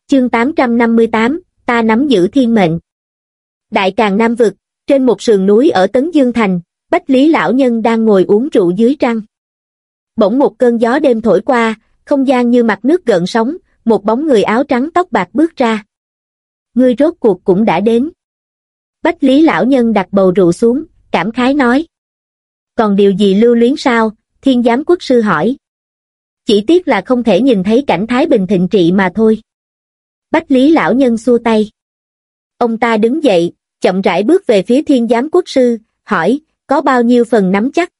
Chương 858, ta nắm giữ thiên mệnh. Đại Càn Nam Vực, trên một sườn núi ở Tấn Dương Thành, Bách Lý lão nhân đang ngồi uống rượu dưới trăng. Bỗng một cơn gió đêm thổi qua, không gian như mặt nước gợn sóng, một bóng người áo trắng tóc bạc bước ra. Ngươi rốt cuộc cũng đã đến. Bách Lý lão nhân đặt bầu rượu xuống, cảm khái nói. Còn điều gì lưu luyến sao? Thiên Giám Quốc sư hỏi. Chỉ tiếc là không thể nhìn thấy cảnh thái bình thịnh trị mà thôi. Bách Lý lão nhân xua tay. Ông ta đứng dậy, chậm rãi bước về phía Thiên Giám Quốc sư, hỏi, có bao nhiêu phần nắm chắc?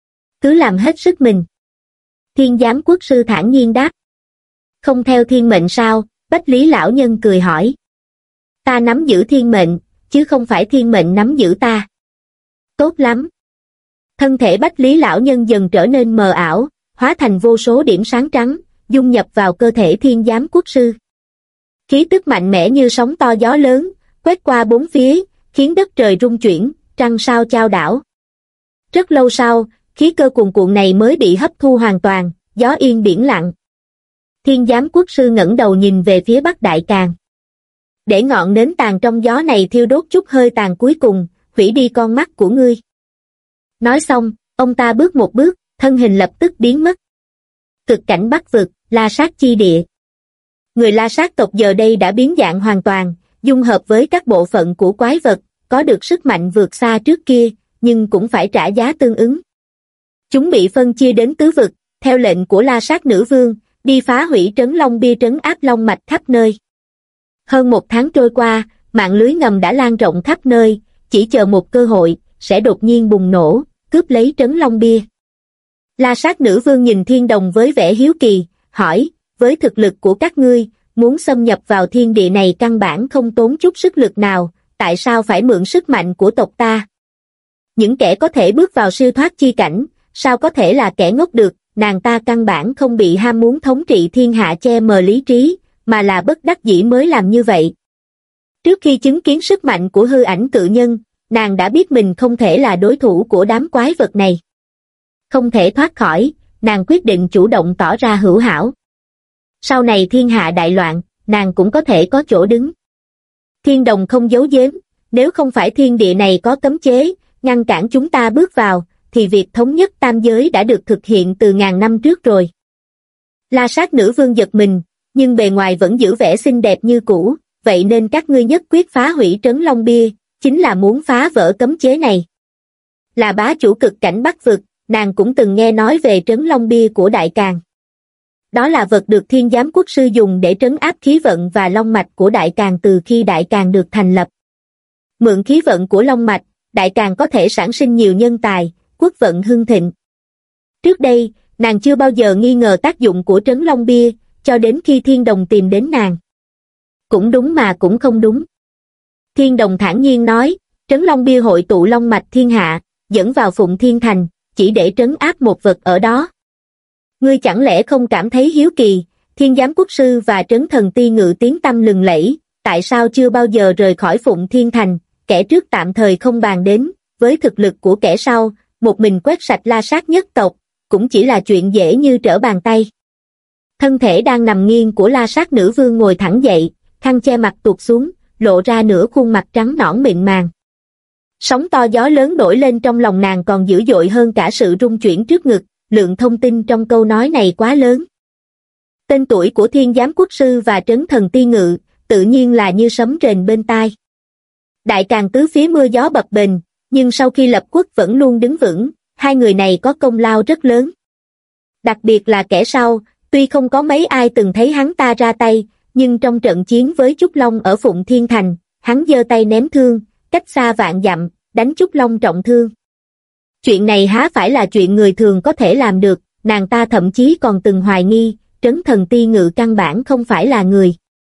Cứ làm hết sức mình. Thiên Giám Quốc sư thản nhiên đáp. Không theo thiên mệnh sao? Bách Lý lão nhân cười hỏi. Ta nắm giữ thiên mệnh, chứ không phải thiên mệnh nắm giữ ta. Tốt lắm. Thân thể Bách Lý lão nhân dần trở nên mờ ảo, hóa thành vô số điểm sáng trắng, dung nhập vào cơ thể Thiên Giám Quốc sư. Khí tức mạnh mẽ như sóng to gió lớn, quét qua bốn phía, khiến đất trời rung chuyển, trăng sao chao đảo. Rất lâu sau, khí cơ cuồn cuộn này mới bị hấp thu hoàn toàn, gió yên biển lặng. Thiên Giám Quốc sư ngẩng đầu nhìn về phía Bắc Đại Càn. Để ngọn nến tàn trong gió này thiêu đốt chút hơi tàn cuối cùng, hủy đi con mắt của ngươi. Nói xong, ông ta bước một bước, thân hình lập tức biến mất. Cực cảnh Bắc Vực, La Sát chi địa. Người La Sát tộc giờ đây đã biến dạng hoàn toàn, dung hợp với các bộ phận của quái vật, có được sức mạnh vượt xa trước kia, nhưng cũng phải trả giá tương ứng. Chúng bị phân chia đến tứ vực, theo lệnh của La Sát Nữ Vương, đi phá hủy trấn Long Bia trấn áp Long Mạch khắp nơi. Hơn một tháng trôi qua, mạng lưới ngầm đã lan rộng khắp nơi, chỉ chờ một cơ hội, sẽ đột nhiên bùng nổ, cướp lấy trấn Long Bia. La Sát Nữ Vương nhìn Thiên Đồng với vẻ hiếu kỳ, hỏi, với thực lực của các ngươi, muốn xâm nhập vào thiên địa này căn bản không tốn chút sức lực nào, tại sao phải mượn sức mạnh của tộc ta? Những kẻ có thể bước vào siêu thoát chi cảnh, sao có thể là kẻ ngốc được? Nàng ta căn bản không bị ham muốn thống trị thiên hạ che mờ lý trí, mà là bất đắc dĩ mới làm như vậy. Trước khi chứng kiến sức mạnh của hư ảnh cự nhân, nàng đã biết mình không thể là đối thủ của đám quái vật này. Không thể thoát khỏi, nàng quyết định chủ động tỏ ra hữu hảo. Sau này thiên hạ đại loạn, nàng cũng có thể có chỗ đứng. Thiên Đồng không giấu giếm, nếu không phải thiên địa này có cấm chế, ngăn cản chúng ta bước vào, thì việc thống nhất tam giới đã được thực hiện từ ngàn năm trước rồi. La Sát Nữ Vương giật mình, nhưng bề ngoài vẫn giữ vẻ xinh đẹp như cũ, vậy nên các ngươi nhất quyết phá hủy trấn Long Bia, chính là muốn phá vỡ cấm chế này. Là bá chủ cực cảnh Bắc Vực, nàng cũng từng nghe nói về trấn Long Bia của Đại Càn. Đó là vật được Thiên Giám Quốc sư dùng để trấn áp khí vận và long mạch của Đại Càn từ khi Đại Càn được thành lập. Mượn khí vận của long mạch, Đại Càn có thể sản sinh nhiều nhân tài, quốc vận hưng thịnh. Trước đây, nàng chưa bao giờ nghi ngờ tác dụng của trấn Long Bia, cho đến khi Thiên Đồng tìm đến nàng. Cũng đúng mà cũng không đúng. Thiên Đồng thản nhiên nói, trấn Long Bia hội tụ long mạch thiên hạ, dẫn vào Phụng Thiên Thành, chỉ để trấn áp một vật ở đó. Ngươi chẳng lẽ không cảm thấy hiếu kỳ? Thiên Giám Quốc sư và Trấn Thần Ti Ngự tiếng tăm lừng lẫy, tại sao chưa bao giờ rời khỏi Phụng Thiên Thành? Kẻ trước tạm thời không bàn đến, với thực lực của kẻ sau, một mình quét sạch La Sát nhất tộc, cũng chỉ là chuyện dễ như trở bàn tay. Thân thể đang nằm nghiêng của La Sát Nữ Vương ngồi thẳng dậy, khăn che mặt tuột xuống, lộ ra nửa khuôn mặt trắng nõn mịn màng. Sóng to gió lớn nổi lên trong lòng nàng còn dữ dội hơn cả sự rung chuyển trước ngực, lượng thông tin trong câu nói này quá lớn. Tên tuổi của Thiên Giám Quốc sư và Trấn Thần Ti Ngự, tự nhiên là như sấm rền bên tai. Đại Càn tứ phía mưa gió bập bềnh, nhưng sau khi lập quốc vẫn luôn đứng vững, hai người này có công lao rất lớn. Đặc biệt là kẻ sau, tuy không có mấy ai từng thấy hắn ta ra tay, nhưng trong trận chiến với Trúc Long ở Phụng Thiên Thành, hắn giơ tay ném thương, cách xa vạn dặm, đánh Trúc Long trọng thương. Chuyện này há phải là chuyện người thường có thể làm được, nàng ta thậm chí còn từng hoài nghi, Trấn Thần Ti Ngự căn bản không phải là người.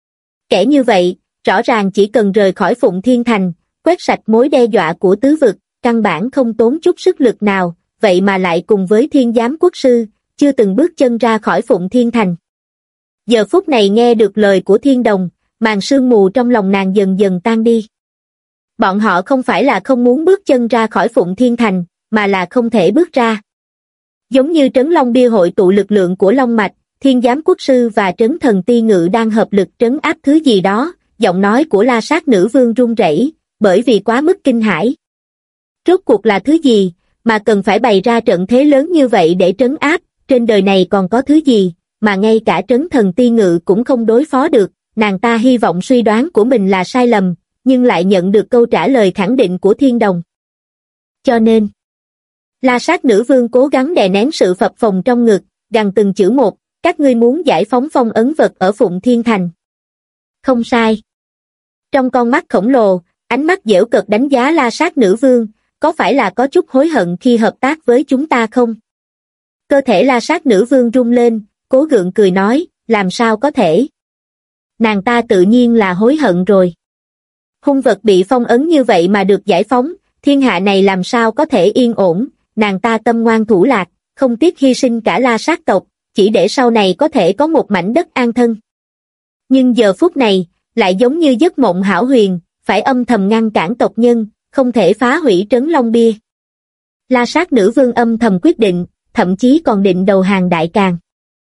Kẻ như vậy, rõ ràng chỉ cần rời khỏi Phụng Thiên Thành, quét sạch mối đe dọa của tứ vực, căn bản không tốn chút sức lực nào, vậy mà lại cùng với Thiên Giám Quốc sư, chưa từng bước chân ra khỏi Phụng Thiên Thành. Giờ phút này nghe được lời của Thiên Đồng, màn sương mù trong lòng nàng dần dần tan đi. Bọn họ không phải là không muốn bước chân ra khỏi Phụng Thiên Thành, mà là không thể bước ra. Giống như trấn Long Bia hội tụ lực lượng của long mạch, Thiên giám quốc sư và trấn thần ti ngự đang hợp lực trấn áp thứ gì đó, giọng nói của La Sát nữ vương run rẩy, bởi vì quá mức kinh hãi. Rốt cuộc là thứ gì, mà cần phải bày ra trận thế lớn như vậy để trấn áp, trên đời này còn có thứ gì, mà ngay cả trấn thần ti ngự cũng không đối phó được, nàng ta hy vọng suy đoán của mình là sai lầm, nhưng lại nhận được câu trả lời khẳng định của Thiên Đồng. Cho nên, La Sát nữ vương cố gắng đè nén sự phập phồng trong ngực, gằn từng chữ một, các ngươi muốn giải phóng phong ấn vật ở Phụng Thiên Thành. Không sai. Trong con mắt khổng lồ, ánh mắt giễu cợt đánh giá La Sát nữ vương, có phải là có chút hối hận khi hợp tác với chúng ta không? Cơ thể La Sát nữ vương rung lên, cố gượng cười nói, làm sao có thể? Nàng ta tự nhiên là hối hận rồi. Hung vật bị phong ấn như vậy mà được giải phóng, thiên hạ này làm sao có thể yên ổn, nàng ta tâm ngoan thủ lạc, không tiếc hy sinh cả La Sát tộc, chỉ để sau này có thể có một mảnh đất an thân. Nhưng giờ phút này, lại giống như giấc mộng hão huyền, phải âm thầm ngăn cản tộc nhân, không thể phá hủy trấn Long Bia. La Sát nữ vương âm thầm quyết định, thậm chí còn định đầu hàng Đại Càn.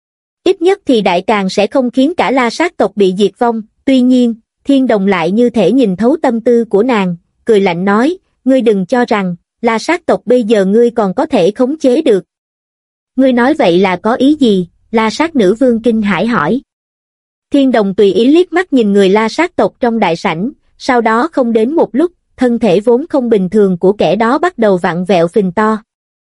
Ít nhất thì Đại Càn sẽ không khiến cả La Sát tộc bị diệt vong, tuy nhiên, Thiên Đồng lại như thể nhìn thấu tâm tư của nàng, cười lạnh nói, ngươi đừng cho rằng, La Sát tộc bây giờ ngươi còn có thể khống chế được. Ngươi nói vậy là có ý gì? La Sát nữ vương kinh hãi hỏi. Thiên Đồng tùy ý liếc mắt nhìn người La Sát tộc trong đại sảnh, sau đó không đến một lúc, thân thể vốn không bình thường của kẻ đó bắt đầu vặn vẹo phình to.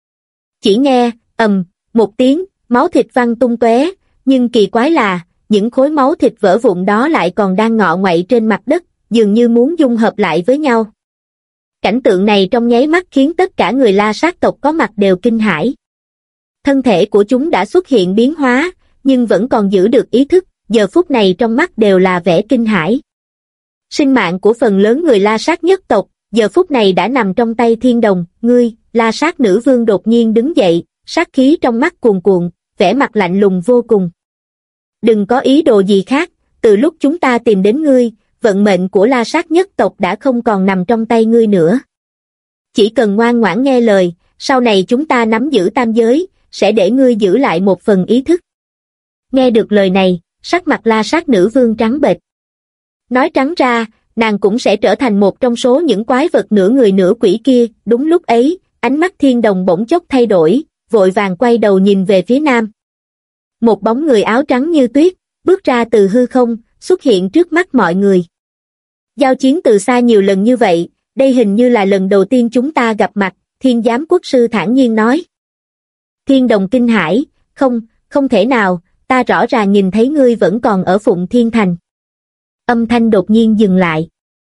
Chỉ nghe, một tiếng, máu thịt văng tung tóe, nhưng kỳ quái là, những khối máu thịt vỡ vụn đó lại còn đang ngọ nguậy trên mặt đất, dường như muốn dung hợp lại với nhau. Cảnh tượng này trong nháy mắt khiến tất cả người La Sát tộc có mặt đều kinh hãi. Thân thể của chúng đã xuất hiện biến hóa, nhưng vẫn còn giữ được ý thức, giờ phút này trong mắt đều là vẻ kinh hãi. Sinh mạng của phần lớn người La Sát nhất tộc, giờ phút này đã nằm trong tay Thiên Đồng, ngươi, La Sát nữ vương đột nhiên đứng dậy, sát khí trong mắt cuồn cuộn, vẻ mặt lạnh lùng vô cùng. Đừng có ý đồ gì khác, từ lúc chúng ta tìm đến ngươi, vận mệnh của La Sát nhất tộc đã không còn nằm trong tay ngươi nữa. Chỉ cần ngoan ngoãn nghe lời, sau này chúng ta nắm giữ tam giới, sẽ để ngươi giữ lại một phần ý thức. Nghe được lời này, sắc mặt La Sát nữ vương trắng bệch. Nói trắng ra, nàng cũng sẽ trở thành một trong số những quái vật nửa người nửa quỷ kia. Đúng lúc ấy, ánh mắt Thiên Đồng bỗng chốc thay đổi, vội vàng quay đầu nhìn về phía nam. Một bóng người áo trắng như tuyết, bước ra từ hư không, xuất hiện trước mắt mọi người. Giao chiến từ xa nhiều lần như vậy, đây hình như là lần đầu tiên chúng ta gặp mặt, Thiên giám quốc sư thản nhiên nói. Thiên Đồng kinh hãi, không thể nào, ta rõ ràng nhìn thấy ngươi vẫn còn ở Phụng Thiên Thành. Âm thanh đột nhiên dừng lại.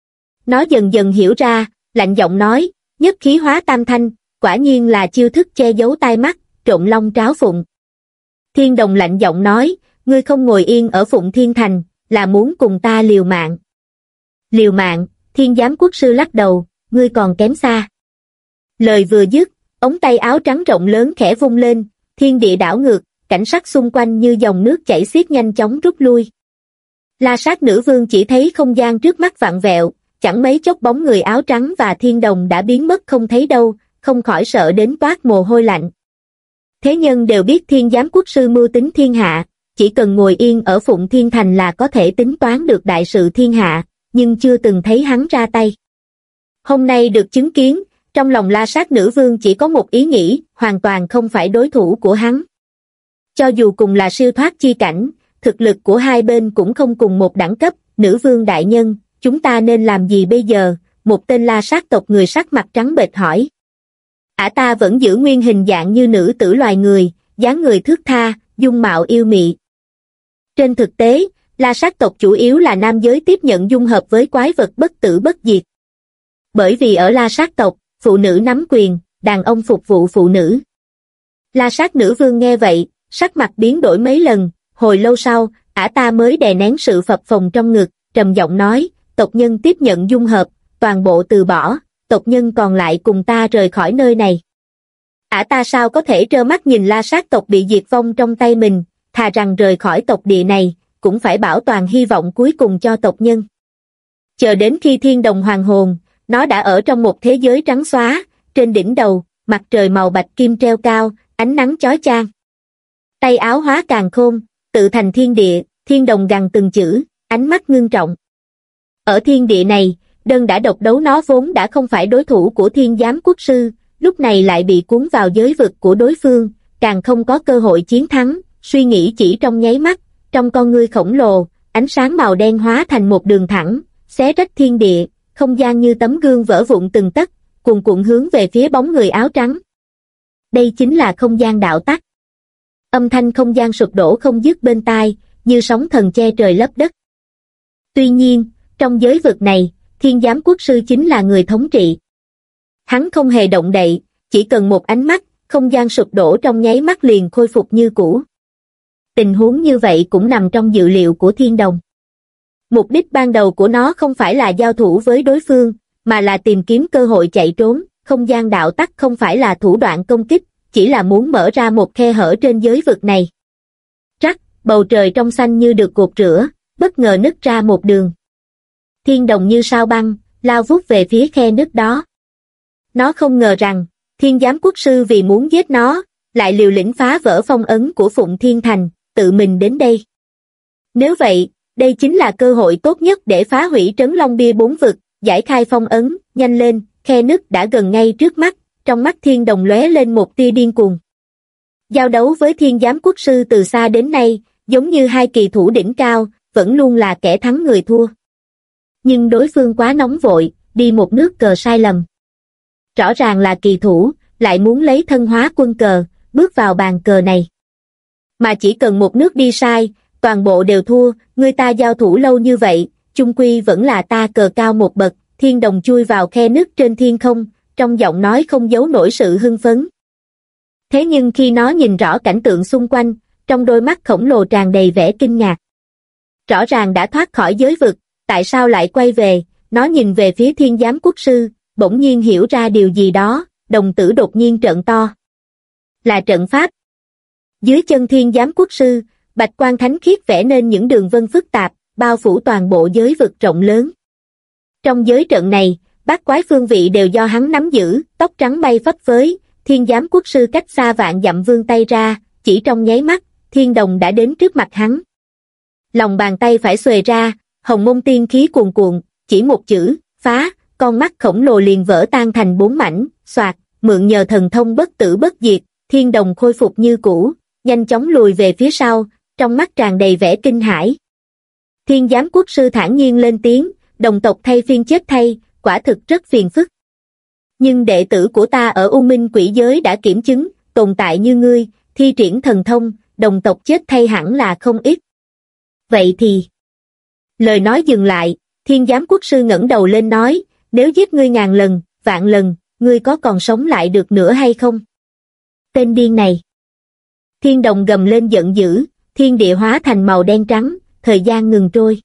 Nó dần dần hiểu ra, lạnh giọng nói, nhất khí hóa tam thanh, quả nhiên là chiêu thức che giấu tai mắt, trộn long tráo phụng. Thiên Đồng lạnh giọng nói, ngươi không ngồi yên ở Phụng Thiên Thành, là muốn cùng ta liều mạng. Liều mạng, Thiên giám quốc sư lắc đầu, ngươi còn kém xa. Lời vừa dứt, ống tay áo trắng rộng lớn khẽ vung lên, thiên địa đảo ngược, cảnh sắc xung quanh như dòng nước chảy xiết nhanh chóng rút lui. La Sát nữ vương chỉ thấy không gian trước mắt vặn vẹo, chẳng mấy chốc bóng người áo trắng và Thiên Đồng đã biến mất không thấy đâu, không khỏi sợ đến toát mồ hôi lạnh. Thế nhân đều biết Thiên giám quốc sư mưu tính thiên hạ, chỉ cần ngồi yên ở Phụng Thiên Thành là có thể tính toán được đại sự thiên hạ, nhưng chưa từng thấy hắn ra tay. Hôm nay được chứng kiến, trong lòng La Sát nữ vương chỉ có một ý nghĩ, hoàn toàn không phải đối thủ của hắn. Cho dù cùng là siêu thoát chi cảnh, thực lực của hai bên cũng không cùng một đẳng cấp. Nữ vương đại nhân, chúng ta nên làm gì bây giờ? Một tên La Sát tộc người sắc mặt trắng bệch hỏi. Ta vẫn giữ nguyên hình dạng như nữ tử loài người, dáng người thướt tha, dung mạo yêu mị. Trên thực tế, La Sát tộc chủ yếu là nam giới tiếp nhận dung hợp với quái vật bất tử bất diệt. Bởi vì ở La Sát tộc, phụ nữ nắm quyền, đàn ông phục vụ phụ nữ. La Sát nữ vương nghe vậy, sắc mặt biến đổi mấy lần, hồi lâu sau, ta mới đè nén sự phập phồng trong ngực, trầm giọng nói, tộc nhân tiếp nhận dung hợp, toàn bộ từ bỏ, tộc nhân còn lại cùng ta rời khỏi nơi này. Ta sao có thể trơ mắt nhìn La Sát tộc bị diệt vong trong tay mình, thà rằng rời khỏi tộc địa này, cũng phải bảo toàn hy vọng cuối cùng cho tộc nhân. Chờ đến khi Thiên Đồng hoàn hồn, nó đã ở trong một thế giới trắng xóa, trên đỉnh đầu, mặt trời màu bạch kim treo cao, ánh nắng chói chang. Tay áo hóa càn khôn, tự thành thiên địa, Thiên Đồng gằn từng chữ, ánh mắt ngưng trọng. Ở thiên địa này, đơn đã độc đấu nó vốn đã không phải đối thủ của Thiên Giám Quốc Sư, lúc này lại bị cuốn vào giới vực của đối phương, càng không có cơ hội chiến thắng, suy nghĩ chỉ trong nháy mắt, trong con ngươi khổng lồ, ánh sáng màu đen hóa thành một đường thẳng, xé rách thiên địa, không gian như tấm gương vỡ vụn từng tấc, cuồn cuộn hướng về phía bóng người áo trắng. Đây chính là không gian đạo tắc. Âm thanh không gian sụp đổ không dứt bên tai, như sóng thần che trời lấp đất. Tuy nhiên, trong giới vực này, Thiên Giám Quốc Sư chính là người thống trị. Hắn không hề động đậy, chỉ cần một ánh mắt, không gian sụp đổ trong nháy mắt liền khôi phục như cũ. Tình huống như vậy cũng nằm trong dự liệu của Thiên Đồng. Mục đích ban đầu của nó không phải là giao thủ với đối phương, mà là tìm kiếm cơ hội chạy trốn. Không gian đạo tắc không phải là thủ đoạn công kích, chỉ là muốn mở ra một khe hở trên giới vực này. Rắc, bầu trời trong xanh như được gột rửa, bất ngờ nứt ra một đường. Thiên Đồng như sao băng, lao vút về phía khe nứt đó. Nó không ngờ rằng, Thiên Giám Quốc Sư vì muốn giết nó, lại liều lĩnh phá vỡ phong ấn của Phụng Thiên Thành, tự mình đến đây. Nếu vậy, đây chính là cơ hội tốt nhất để phá hủy Trấn Long Bia 4 vực, giải khai phong ấn, nhanh lên, khe nứt đã gần ngay trước mắt, trong mắt Thiên Đồng lóe lên một tia điên cuồng. Giao đấu với Thiên Giám Quốc Sư từ xa đến nay, giống như hai kỳ thủ đỉnh cao, vẫn luôn là kẻ thắng người thua. Nhưng đối phương quá nóng vội, đi một nước cờ sai lầm. Rõ ràng là kỳ thủ, lại muốn lấy thân hóa quân cờ, bước vào bàn cờ này. Mà chỉ cần một nước đi sai, toàn bộ đều thua, người ta giao thủ lâu như vậy, chung quy vẫn là ta cờ cao một bậc. Thiên Đồng chui vào khe nứt trên thiên không, trong giọng nói không giấu nổi sự hưng phấn. Thế nhưng khi nó nhìn rõ cảnh tượng xung quanh, trong đôi mắt khổng lồ tràn đầy vẻ kinh ngạc. Rõ ràng đã thoát khỏi giới vực, tại sao lại quay về? Nó nhìn về phía Thiên Giám Quốc Sư, bỗng nhiên hiểu ra điều gì đó, đồng tử đột nhiên trợn to. Là trận pháp. Dưới chân Thiên Giám Quốc Sư, bạch quang thánh khiết vẽ nên những đường vân phức tạp, bao phủ toàn bộ giới vực rộng lớn. Trong giới trận này, bát quái phương vị đều do hắn nắm giữ, tóc trắng bay phấp phới, Thiên Giám Quốc Sư cách xa vạn dặm vươn tay ra, chỉ trong nháy mắt, Thiên Đồng đã đến trước mặt hắn. Lòng bàn tay phải xuề ra, hồng môn tiên khí cuồn cuộn, chỉ một chữ, phá, con mắt khổng lồ liền vỡ tan thành 4 mảnh, xoạt, mượn nhờ thần thông bất tử bất diệt, Thiên Đồng khôi phục như cũ, nhanh chóng lùi về phía sau, trong mắt tràn đầy vẻ kinh hãi. Thiên Giám Quốc Sư thản nhiên lên tiếng, đồng tộc thay phiên chết thay, quả thực rất phiền phức. Nhưng đệ tử của ta ở U Minh Quỷ Giới đã kiểm chứng, tồn tại như ngươi, thi triển thần thông, đồng tộc chết thay hẳn là không ít. Vậy thì... Lời nói dừng lại, Thiên Giám Quốc Sư ngẩng đầu lên nói, nếu giết ngươi ngàn lần, vạn lần, ngươi có còn sống lại được nữa hay không? Tên điên này. Thiên Đồng gầm lên giận dữ, thiên địa hóa thành màu đen trắng, thời gian ngừng trôi.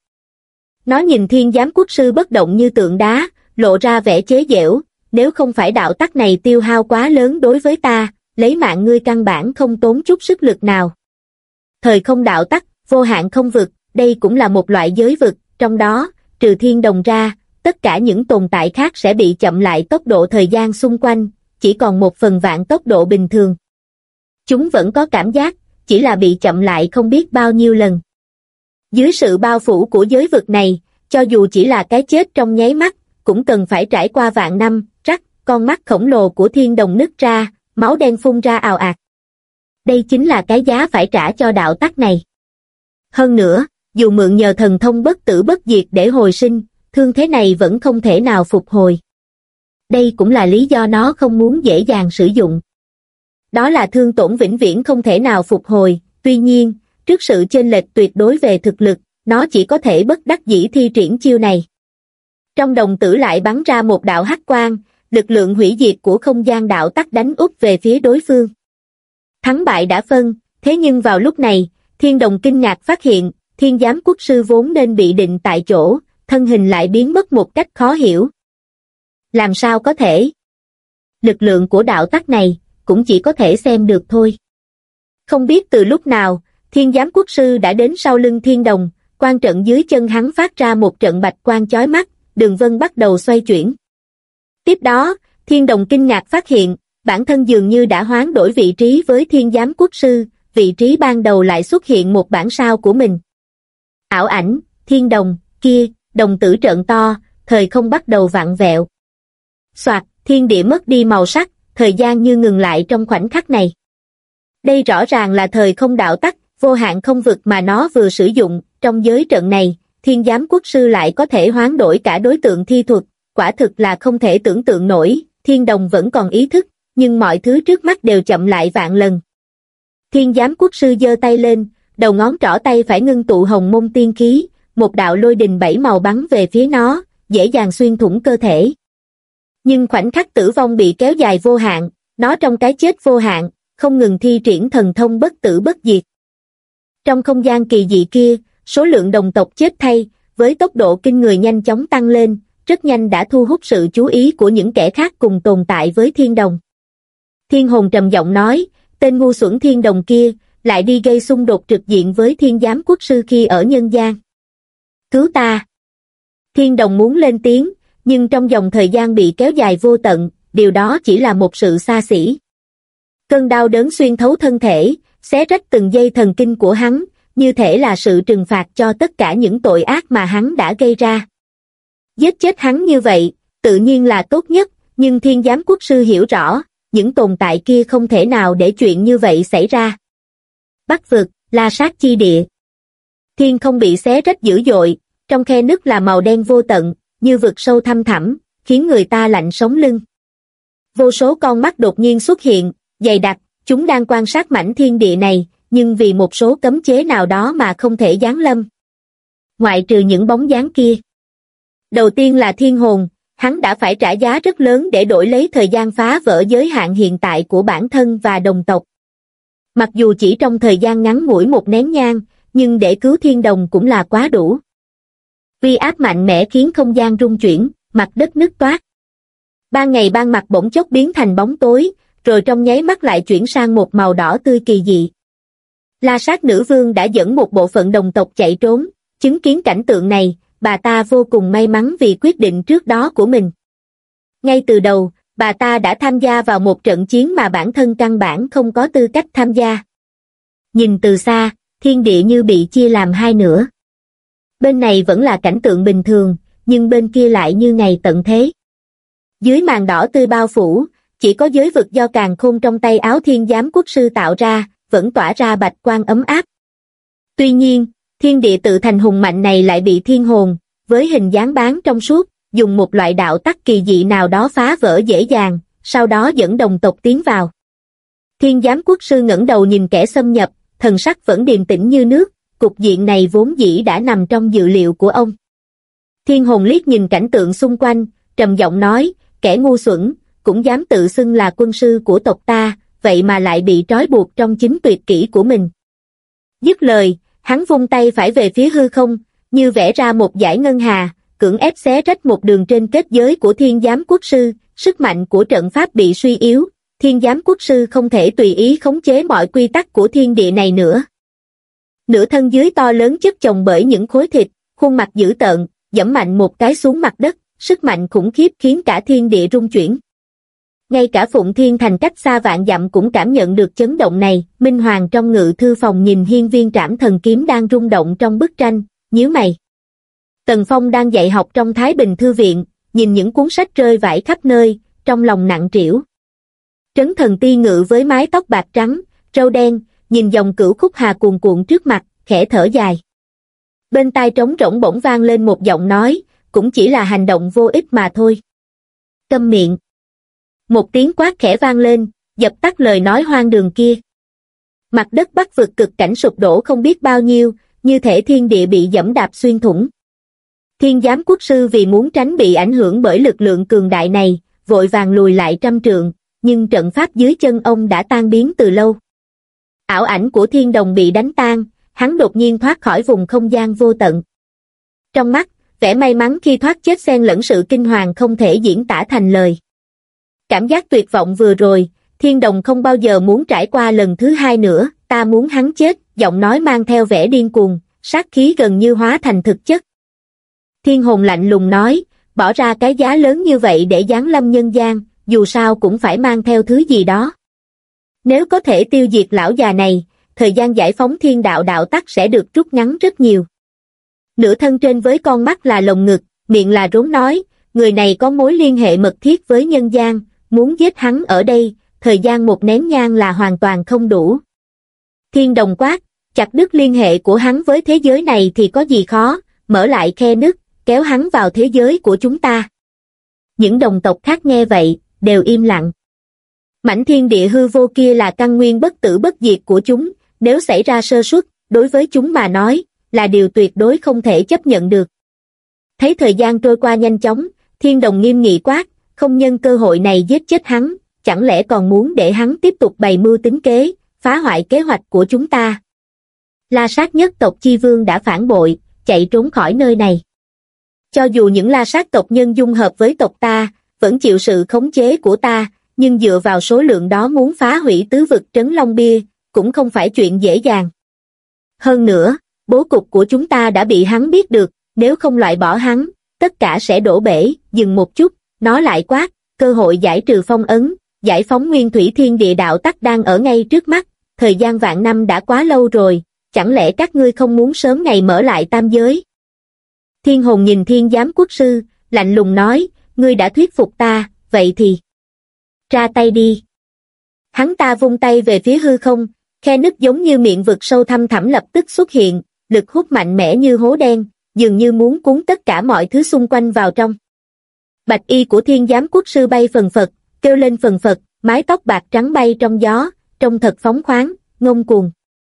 Nó nhìn Thiên Giám Quốc Sư bất động như tượng đá, lộ ra vẻ chế giễu, nếu không phải đạo tắc này tiêu hao quá lớn đối với ta, lấy mạng ngươi căn bản không tốn chút sức lực nào. Thời không đạo tắc, vô hạn không vực, đây cũng là một loại giới vực, trong đó, trừ Thiên Đồng ra, tất cả những tồn tại khác sẽ bị chậm lại tốc độ thời gian xung quanh, chỉ còn 1/1000 tốc độ bình thường. Chúng vẫn có cảm giác, chỉ là bị chậm lại không biết bao nhiêu lần. Dưới sự bao phủ của giới vực này, cho dù chỉ là cái chết trong nháy mắt, cũng cần phải trải qua vạn năm. Rắc, con mắt khổng lồ của Thiên Đồng nứt ra, máu đen phun ra ào ạt. Đây chính là cái giá phải trả cho đạo tắc này. Hơn nữa, dù mượn nhờ thần thông bất tử bất diệt để hồi sinh, thương thế này vẫn không thể nào phục hồi. Đây cũng là lý do nó không muốn dễ dàng sử dụng. Đó là thương tổn vĩnh viễn không thể nào phục hồi, tuy nhiên, trước sự chênh lệch tuyệt đối về thực lực, nó chỉ có thể bất đắc dĩ thi triển chiêu này. Trong đồng tử lại bắn ra một đạo hắc quang, lực lượng hủy diệt của không gian đạo tắc đánh úp về phía đối phương. Thắng bại đã phân, thế nhưng vào lúc này, Thiên Đồng kinh ngạc phát hiện, Thiên Giám Quốc Sư vốn nên bị định tại chỗ, thân hình lại biến mất một cách khó hiểu. Làm sao có thể? Lực lượng của đạo tắc này, cũng chỉ có thể xem được thôi. Không biết từ lúc nào, Thiên Giám Quốc Sư đã đến sau lưng Thiên Đồng, quang trận dưới chân hắn phát ra một trận bạch quang chói mắt, đường vân bắt đầu xoay chuyển. Tiếp đó, Thiên Đồng kinh ngạc phát hiện, bản thân dường như đã hoán đổi vị trí với Thiên Giám Quốc Sư, vị trí ban đầu lại xuất hiện một bản sao của mình. Ảo ảnh, thiên đồng, kia, đồng tử trợn to, thời không bắt đầu vặn vẹo. Soạt, thiên địa mất đi màu sắc, thời gian như ngừng lại trong khoảnh khắc này. Đây rõ ràng là thời không đạo tắc, vô hạn không vực mà nó vừa sử dụng. Trong giới trận này, thiên giám quốc sư lại có thể hoán đổi cả đối tượng thi thuật, quả thực là không thể tưởng tượng nổi. Thiên đồng vẫn còn ý thức, nhưng mọi thứ trước mắt đều chậm lại vạn lần. Thiên giám quốc sư giơ tay lên, đầu ngón trỏ tay phải ngưng tụ hồng môn tiên khí, một đạo lôi đình 7 màu bắn về phía nó, dễ dàng xuyên thủng cơ thể. Nhưng khoảnh khắc tử vong bị kéo dài vô hạn, nó trong cái chết vô hạn, không ngừng thi triển thần thông bất tử bất diệt. Trong không gian kỳ dị kia, số lượng đồng tộc chết thay, với tốc độ kinh người nhanh chóng tăng lên, rất nhanh đã thu hút sự chú ý của những kẻ khác cùng tồn tại với thiên đồng. Thiên hồn trầm giọng nói, tên ngu xuẩn thiên đồng kia, lại đi gây xung đột trực diện với thiên giám quốc sư khi ở nhân gian. Cứu ta! Thiên đồng muốn lên tiếng, nhưng trong dòng thời gian bị kéo dài vô tận, điều đó chỉ là một sự xa xỉ. Cơn đau đớn xuyên thấu thân thể, xé rách từng dây thần kinh của hắn, như thể là sự trừng phạt cho tất cả những tội ác mà hắn đã gây ra. Giết chết hắn như vậy, tự nhiên là tốt nhất, nhưng thiên giám quốc sư hiểu rõ, những tồn tại kia không thể nào để chuyện như vậy xảy ra. Bắc vực, La Sát chi địa. Thiên không bị xé rách dữ dội, trong khe nứt là màu đen vô tận, như vực sâu thăm thẳm, khiến người ta lạnh sống lưng. Vô số con mắt đột nhiên xuất hiện, dày đặc, chúng đang quan sát mảnh thiên địa này, nhưng vì một số cấm chế nào đó mà không thể giáng lâm. Ngoại trừ những bóng dáng kia. Đầu tiên là thiên hồn, hắn đã phải trả giá rất lớn để đổi lấy thời gian phá vỡ giới hạn hiện tại của bản thân và đồng tộc. Mặc dù chỉ trong thời gian ngắn ngủi một nén nhang, nhưng để cứu thiên đồng cũng là quá đủ. Uy áp mạnh mẽ khiến không gian rung chuyển, mặt đất nứt toác. Ban ngày ban mặt bỗng chốc biến thành bóng tối, rồi trong nháy mắt lại chuyển sang một màu đỏ tươi kỳ dị. La Sát nữ vương đã dẫn một bộ phận đồng tộc chạy trốn, chứng kiến cảnh tượng này, bà ta vô cùng may mắn vì quyết định trước đó của mình. Ngay từ đầu, bà ta đã tham gia vào một trận chiến mà bản thân căn bản không có tư cách tham gia. Nhìn từ xa, thiên địa như bị chia làm hai nửa. Bên này vẫn là cảnh tượng bình thường, nhưng bên kia lại như ngày tận thế. Dưới màn đỏ tươi bao phủ, chỉ có giới vực do càn khôn trong tay áo thiên giám quốc sư tạo ra, vẫn tỏa ra bạch quang ấm áp. Tuy nhiên, thiên địa tự thành hùng mạnh này lại bị thiên hồn, với hình dáng bán trong suốt, dùng một loại đạo tắc kỳ dị nào đó phá vỡ dễ dàng, sau đó dẫn đồng tộc tiến vào. Thiên giám quốc sư ngẩng đầu nhìn kẻ xâm nhập, thần sắc vẫn điềm tĩnh như nước, cục diện này vốn dĩ đã nằm trong dự liệu của ông. Thiên hồn liếc nhìn cảnh tượng xung quanh, trầm giọng nói, kẻ ngu xuẩn, cũng dám tự xưng là quân sư của tộc ta, vậy mà lại bị trói buộc trong chính tuyệt kỹ của mình. Dứt lời, hắn vung tay phải về phía hư không, như vẽ ra một dải ngân hà, cưỡng ép xé rách một đường trên kết giới của thiên giám quốc sư, sức mạnh của trận pháp bị suy yếu, thiên giám quốc sư không thể tùy ý khống chế mọi quy tắc của thiên địa này nữa. Nửa thân dưới to lớn chất chồng bởi những khối thịt, khuôn mặt dữ tợn, giẫm mạnh một cái xuống mặt đất, sức mạnh khủng khiếp khiến cả thiên địa rung chuyển. Ngay cả Phụng Thiên Thành cách xa vạn dặm cũng cảm nhận được chấn động này. Minh Hoàng trong ngự thư phòng nhìn hiên viên trảm thần kiếm đang rung động trong bức tranh, nhíu mày. Tần Phong đang dạy học trong Thái Bình Thư Viện, nhìn những cuốn sách rơi vãi khắp nơi, trong lòng nặng trĩu. Trấn Thần Ti Ngự với mái tóc bạc trắng, râu đen, nhìn dòng Cửu Khúc Hà cuồn cuộn trước mặt, khẽ thở dài. Bên tai trống rỗng bỗng vang lên một giọng nói, cũng chỉ là hành động vô ích mà thôi. Câm miệng. Một tiếng quát khẽ vang lên, dập tắt lời nói hoang đường kia. Mặt đất Bắc vực cực cảnh sụp đổ không biết bao nhiêu, như thể thiên địa bị giẫm đạp xuyên thủng. Thiên giám quốc sư vì muốn tránh bị ảnh hưởng bởi lực lượng cường đại này, vội vàng lùi lại 100 trượng, nhưng trận pháp dưới chân ông đã tan biến từ lâu. Ảo ảnh của thiên đồng bị đánh tan, hắn đột nhiên thoát khỏi vùng không gian vô tận. Trong mắt, vẻ may mắn khi thoát chết xen lẫn sự kinh hoàng không thể diễn tả thành lời. Cảm giác tuyệt vọng vừa rồi, thiên đồng không bao giờ muốn trải qua lần thứ hai nữa, ta muốn hắn chết, giọng nói mang theo vẻ điên cuồng, sát khí gần như hóa thành thực chất. Thiên hồn lạnh lùng nói, bỏ ra cái giá lớn như vậy để giáng lâm nhân gian, dù sao cũng phải mang theo thứ gì đó. Nếu có thể tiêu diệt lão già này, thời gian giải phóng thiên đạo đạo tắc sẽ được rút ngắn rất nhiều. Nửa thân trên với con mắt là lồng ngực, miệng là rốn nói, người này có mối liên hệ mật thiết với nhân gian, muốn giết hắn ở đây, thời gian một nén nhang là hoàn toàn không đủ. Thiên Đồng quát, chặt đứt liên hệ của hắn với thế giới này thì có gì khó, mở lại khe nứt, kéo hắn vào thế giới của chúng ta. Những đồng tộc khác nghe vậy, đều im lặng. Mảnh thiên địa hư vô kia là căn nguyên bất tử bất diệt của chúng, nếu xảy ra sơ suất, đối với chúng mà nói, là điều tuyệt đối không thể chấp nhận được. Thấy thời gian trôi qua nhanh chóng, Thiên Đồng nghiêm nghị quát, không nhân cơ hội này giết chết hắn, chẳng lẽ còn muốn để hắn tiếp tục bày mưu tính kế, phá hoại kế hoạch của chúng ta. La Sát nhất tộc Chi Vương đã phản bội, chạy trốn khỏi nơi này. Cho dù những La Sát tộc nhân dung hợp với tộc ta, vẫn chịu sự khống chế của ta, nhưng dựa vào số lượng đó muốn phá hủy tứ vực Trấn Long Bia, cũng không phải chuyện dễ dàng. Hơn nữa, bố cục của chúng ta đã bị hắn biết được, nếu không loại bỏ hắn, tất cả sẽ đổ bể. Dừng một chút, nó lại quát, cơ hội giải trừ phong ấn, giải phóng nguyên thủy thiên địa đạo tắc đang ở ngay trước mắt, thời gian vạn năm đã quá lâu rồi, chẳng lẽ các ngươi không muốn sớm ngày mở lại tam giới? Thiên Hồn nhìn Thiên Giám Quốc Sư, lạnh lùng nói, ngươi đã thuyết phục ta, vậy thì ra tay đi. Hắn ta vung tay về phía hư không, khe nứt giống như miệng vực sâu thăm thẳm lập tức xuất hiện, lực hút mạnh mẽ như hố đen, dường như muốn cuốn tất cả mọi thứ xung quanh vào trong. Bạch y của Thiên Giám Quốc Sư bay phần phật, kêu lên phần phật, mái tóc bạc trắng bay trong gió, trông thật phóng khoáng, ngông cuồng.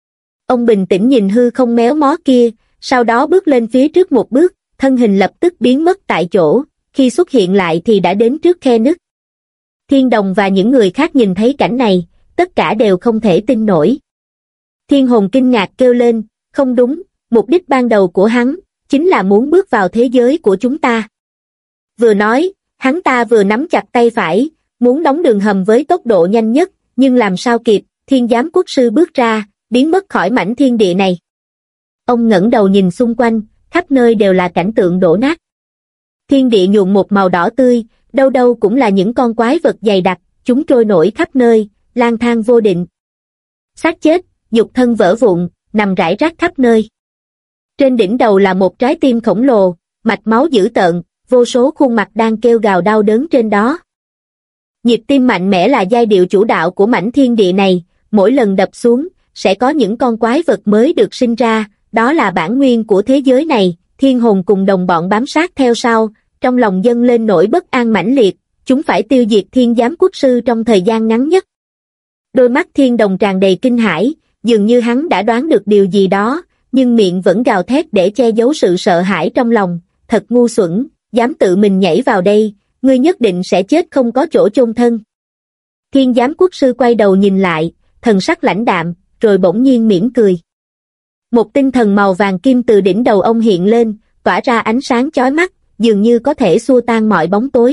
Ông bình tĩnh nhìn hư không méo mó kia, sau đó bước lên phía trước một bước, thân hình lập tức biến mất tại chỗ, khi xuất hiện lại thì đã đến trước khe nứt. Thiên Đồng và những người khác nhìn thấy cảnh này, tất cả đều không thể tin nổi. Thiên Hồn kinh ngạc kêu lên, không đúng, mục đích ban đầu của hắn, chính là muốn bước vào thế giới của chúng ta. Vừa nói, hắn ta vừa nắm chặt tay phải, muốn đóng đường hầm với tốc độ nhanh nhất, nhưng làm sao kịp, Thiên Giám Quốc Sư bước ra, biến mất khỏi mảnh thiên địa này. Ông ngẩng đầu nhìn xung quanh, khắp nơi đều là cảnh tượng đổ nát. Thiên địa nhuộm một màu đỏ tươi, đâu đâu cũng là những con quái vật dày đặc, chúng trôi nổi khắp nơi, lang thang vô định. Xác chết, nhục thân vỡ vụn, nằm rải rác khắp nơi. Trên đỉnh đầu là một trái tim khổng lồ, mạch máu dữ tợn, vô số khuôn mặt đang kêu gào đau đớn trên đó. Nhịp tim mạnh mẽ là giai điệu chủ đạo của mảnh thiên địa này, mỗi lần đập xuống, sẽ có những con quái vật mới được sinh ra, đó là bản nguyên của thế giới này. Thiên Hồn cùng đồng bọn bám sát theo sau, trong lòng dâng lên nỗi bất an mãnh liệt, chúng phải tiêu diệt Thiên Giám Quốc Sư trong thời gian ngắn nhất. Đôi mắt Thiên Đồng tràn đầy kinh hãi, dường như hắn đã đoán được điều gì đó, nhưng miệng vẫn gào thét để che giấu sự sợ hãi trong lòng, thật ngu xuẩn, dám tự mình nhảy vào đây, ngươi nhất định sẽ chết không có chỗ chôn thân. Thiên Giám Quốc Sư quay đầu nhìn lại, thần sắc lãnh đạm, rồi bỗng nhiên mỉm cười. Một tinh thần màu vàng kim từ đỉnh đầu ông hiện lên, tỏa ra ánh sáng chói mắt, dường như có thể xua tan mọi bóng tối.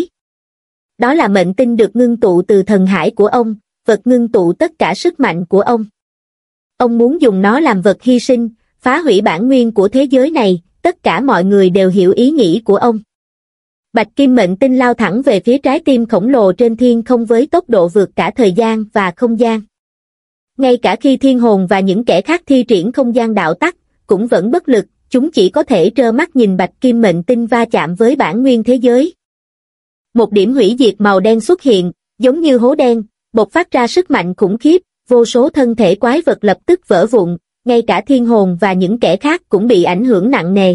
Đó là mệnh tinh được ngưng tụ từ thần hải của ông, vật ngưng tụ tất cả sức mạnh của ông. Ông muốn dùng nó làm vật hy sinh, phá hủy bản nguyên của thế giới này, tất cả mọi người đều hiểu ý nghĩ của ông. Bạch kim mệnh tinh lao thẳng về phía trái tim khổng lồ trên thiên không với tốc độ vượt cả thời gian và không gian. Ngay cả khi Thiên Hồn và những kẻ khác thi triển không gian đạo tắc, cũng vẫn bất lực, chúng chỉ có thể trơ mắt nhìn bạch kim mệnh tinh va chạm với bản nguyên thế giới. Một điểm hủy diệt màu đen xuất hiện, giống như hố đen, bộc phát ra sức mạnh khủng khiếp, vô số thân thể quái vật lập tức vỡ vụn, ngay cả Thiên Hồn và những kẻ khác cũng bị ảnh hưởng nặng nề.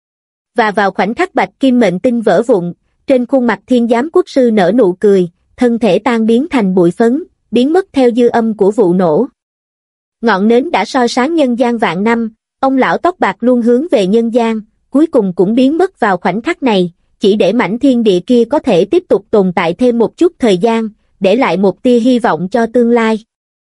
Và vào khoảnh khắc bạch kim mệnh tinh vỡ vụn, trên khuôn mặt Thiên Giám Quốc Sư nở nụ cười, thân thể tan biến thành bụi phấn, biến mất theo dư âm của vụ nổ. Ngọn nến đã soi sáng nhân gian vạn năm, ông lão tóc bạc luôn hướng về nhân gian, cuối cùng cũng biến mất vào khoảnh khắc này, chỉ để mảnh thiên địa kia có thể tiếp tục tồn tại thêm một chút thời gian, để lại một tia hy vọng cho tương lai.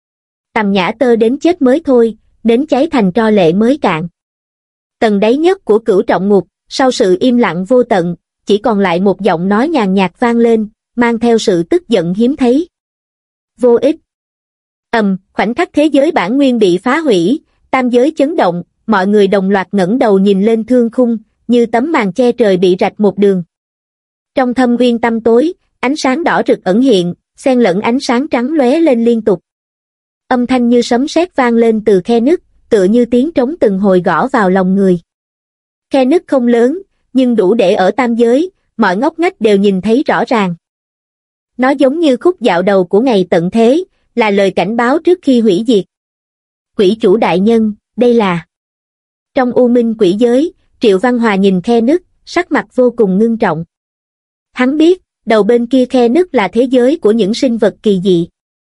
Tầm Nhã Tơ đến chết mới thôi, đến cháy thành tro lệ mới cạn. Tầng đáy nhất của Cửu Trọng Ngục, sau sự im lặng vô tận, chỉ còn lại một giọng nói nhàn nhạt vang lên, mang theo sự tức giận hiếm thấy. Vô ích. Khoảnh khắc thế giới bản nguyên bị phá hủy, tam giới chấn động, mọi người đồng loạt ngẩng đầu nhìn lên thương khung, như tấm màn che trời bị rạch một đường. Trong thâm uyên tăm tối, ánh sáng đỏ rực ẩn hiện, xen lẫn ánh sáng trắng lóe lên liên tục. Âm thanh như sấm sét vang lên từ khe nứt, tựa như tiếng trống từng hồi gõ vào lòng người. Khe nứt không lớn, nhưng đủ để ở tam giới, mọi ngóc ngách đều nhìn thấy rõ ràng. Nó giống như khúc dạo đầu của ngày tận thế, là lời cảnh báo trước khi hủy diệt. Quỷ chủ đại nhân, đây là... Trong u minh quỷ giới, Triệu Văn Hòa nhìn khe nứt, sắc mặt vô cùng ngưng trọng. Hắn biết, đầu bên kia khe nứt là thế giới của những sinh vật kỳ dị.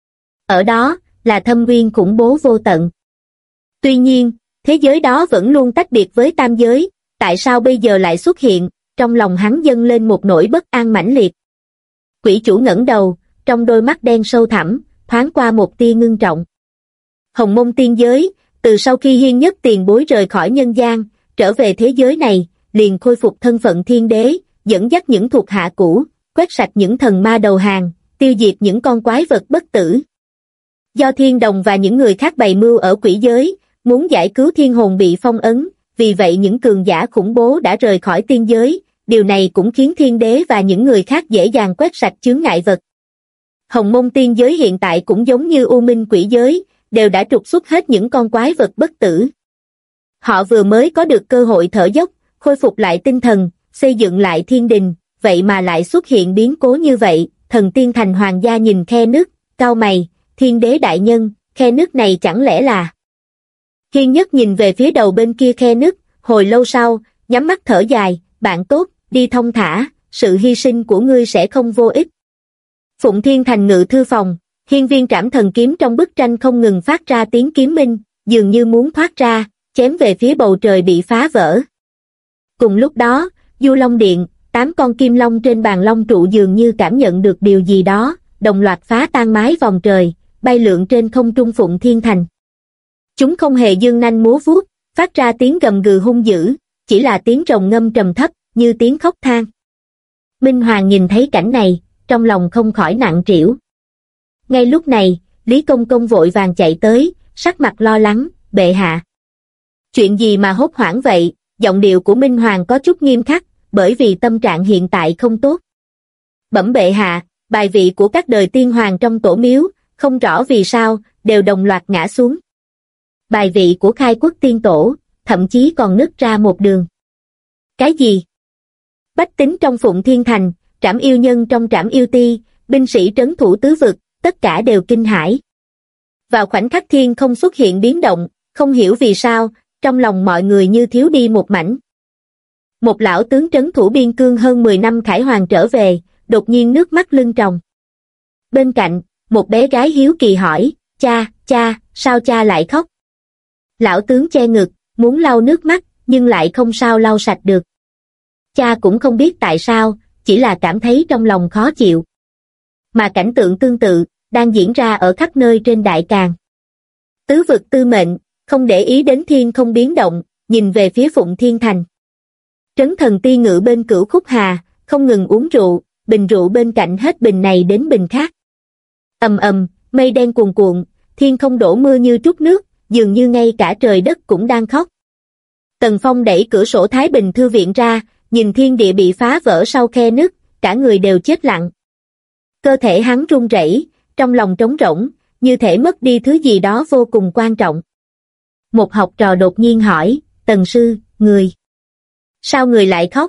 Ở đó, là thâm uyên khủng bố vô tận. Tuy nhiên, thế giới đó vẫn luôn tách biệt với tam giới, tại sao bây giờ lại xuất hiện, trong lòng hắn dâng lên một nỗi bất an mãnh liệt. Quỷ chủ ngẩng đầu, trong đôi mắt đen sâu thẳm, thoáng qua một tia ngưng trọng. Hồng Mông tiên giới, từ sau khi Hiên Nhất tiền bối rời khỏi nhân gian, trở về thế giới này, liền khôi phục thân phận thiên đế, dẫn dắt những thuộc hạ cũ, quét sạch những thần ma đầu hàng, tiêu diệt những con quái vật bất tử. Do Thiên Đồng và những người khác bày mưu ở quỷ giới, muốn giải cứu thiên hồn bị phong ấn, vì vậy những cường giả khủng bố đã rời khỏi tiên giới, điều này cũng khiến thiên đế và những người khác dễ dàng quét sạch chướng ngại vật. Hồng Mông tiên giới hiện tại cũng giống như U Minh quỷ giới, đều đã trục xuất hết những con quái vật bất tử. Họ vừa mới có được cơ hội thở dốc, khôi phục lại tinh thần, xây dựng lại thiên đình, vậy mà lại xuất hiện biến cố như vậy. Thần Tiên Thành hoàng gia nhìn khe nứt, cau mày, thiên đế đại nhân, khe nứt này chẳng lẽ là... Hiên Nhất nhìn về phía đầu bên kia khe nứt, hồi lâu sau, nhắm mắt thở dài, bạn tốt, đi thong thả, sự hy sinh của ngươi sẽ không vô ích. Phụng Thiên Thành ngự thư phòng, hiên viên trảm thần kiếm trong bức tranh không ngừng phát ra tiếng kiếm minh, dường như muốn thoát ra, chém về phía bầu trời bị phá vỡ. Cùng lúc đó, Du Long Điện, 8 con kim long trên bàn long trụ dường như cảm nhận được điều gì đó, đồng loạt phá tan mái vòng trời, bay lượn trên không trung Phụng Thiên Thành. Chúng không hề dương nanh múa vuốt, phát ra tiếng gầm gừ hung dữ, chỉ là tiếng rồng ngâm trầm thấp, như tiếng khóc than. Minh Hoàng nhìn thấy cảnh này, trong lòng không khỏi nặng trĩu. Ngay lúc này, Lý Công Công vội vàng chạy tới, sắc mặt lo lắng, bệ hạ. Chuyện gì mà hốt hoảng vậy? Giọng điệu của Minh Hoàng có chút nghiêm khắc, bởi vì tâm trạng hiện tại không tốt. Bẩm bệ hạ, bài vị của các đời tiên hoàng trong tổ miếu, không rõ vì sao, đều đồng loạt ngã xuống. Bài vị của khai quốc tiên tổ, thậm chí còn nứt ra một đường. Cái gì? Bách tính trong Phụng Thiên Thành, Trảm Yêu Nhân trong Trảm Yêu Ti, binh sĩ trấn thủ tứ vực, tất cả đều kinh hãi. Vào khoảnh khắc thiên không xuất hiện biến động, không hiểu vì sao, trong lòng mọi người như thiếu đi một mảnh. Một lão tướng trấn thủ biên cương hơn 10 năm khải hoàn trở về, đột nhiên nước mắt lưng tròng. Bên cạnh, một bé gái hiếu kỳ hỏi, cha, sao cha lại khóc? Lão tướng che ngực, muốn lau nước mắt, nhưng lại không sao lau sạch được. Cha cũng không biết tại sao, chỉ là cảm thấy trong lòng khó chịu. Mà cảnh tượng tương tự, đang diễn ra ở khắp nơi trên đại càn. Tứ vực tư mệnh, không để ý đến thiên không biến động, nhìn về phía Phụng Thiên Thành. Trấn Thần Ti ngự bên Cửu Khúc Hà, không ngừng uống rượu, bình rượu bên cạnh hết bình này đến bình khác. Ầm ầm, mây đen cuồn cuộn, thiên không đổ mưa như trút nước, dường như ngay cả trời đất cũng đang khóc. Tần Phong đẩy cửa sổ Thái Bình Thư viện ra, nhìn thiên địa bị phá vỡ sau khe nứt, cả người đều chết lặng. Cơ thể hắn run rẩy, trong lòng trống rỗng, như thể mất đi thứ gì đó vô cùng quan trọng. Một học trò đột nhiên hỏi, Tần sư, người. Sao người lại khóc?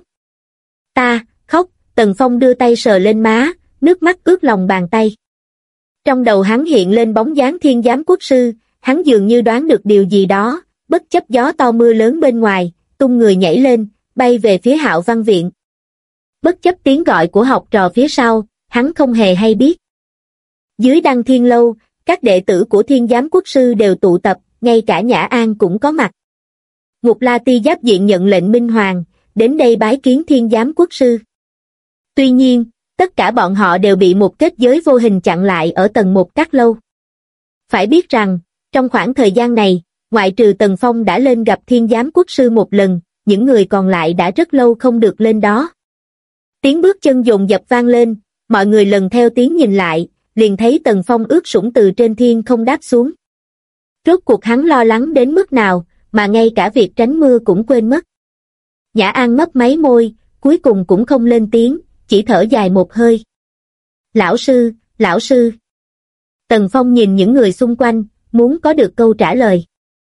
Ta, khóc, Tần Phong đưa tay sờ lên má, nước mắt ướt lòng bàn tay. Trong đầu hắn hiện lên bóng dáng Thiên Giám Quốc sư, hắn dường như đoán được điều gì đó, bất chấp gió to mưa lớn bên ngoài, tung người nhảy lên, bay về phía Hạo Văn Viện. Bất chấp tiếng gọi của học trò phía sau, hắn không hề hay biết. Dưới Đăng Thiên Lâu, các đệ tử của Thiên Giám Quốc sư đều tụ tập, ngay cả Nhã An cũng có mặt. Ngục La Ti giáp diện nhận lệnh Minh Hoàng, đến đây bái kiến Thiên Giám Quốc sư. Tuy nhiên, tất cả bọn họ đều bị một kết giới vô hình chặn lại ở tầng 1 các lâu. Phải biết rằng, trong khoảng thời gian này, ngoại trừ Tần Phong đã lên gặp Thiên Giám Quốc sư một lần, những người còn lại đã rất lâu không được lên đó. Tiếng bước chân dồn dập vang lên, mọi người lần theo tiếng nhìn lại, liền thấy Tần Phong ướt sũng từ trên thiên không đáp xuống. Rốt cuộc hắn lo lắng đến mức nào, mà ngay cả việc tránh mưa cũng quên mất. Nhã An mấp máy môi, cuối cùng cũng không lên tiếng, chỉ thở dài một hơi. Lão sư. Tần Phong nhìn những người xung quanh, muốn có được câu trả lời.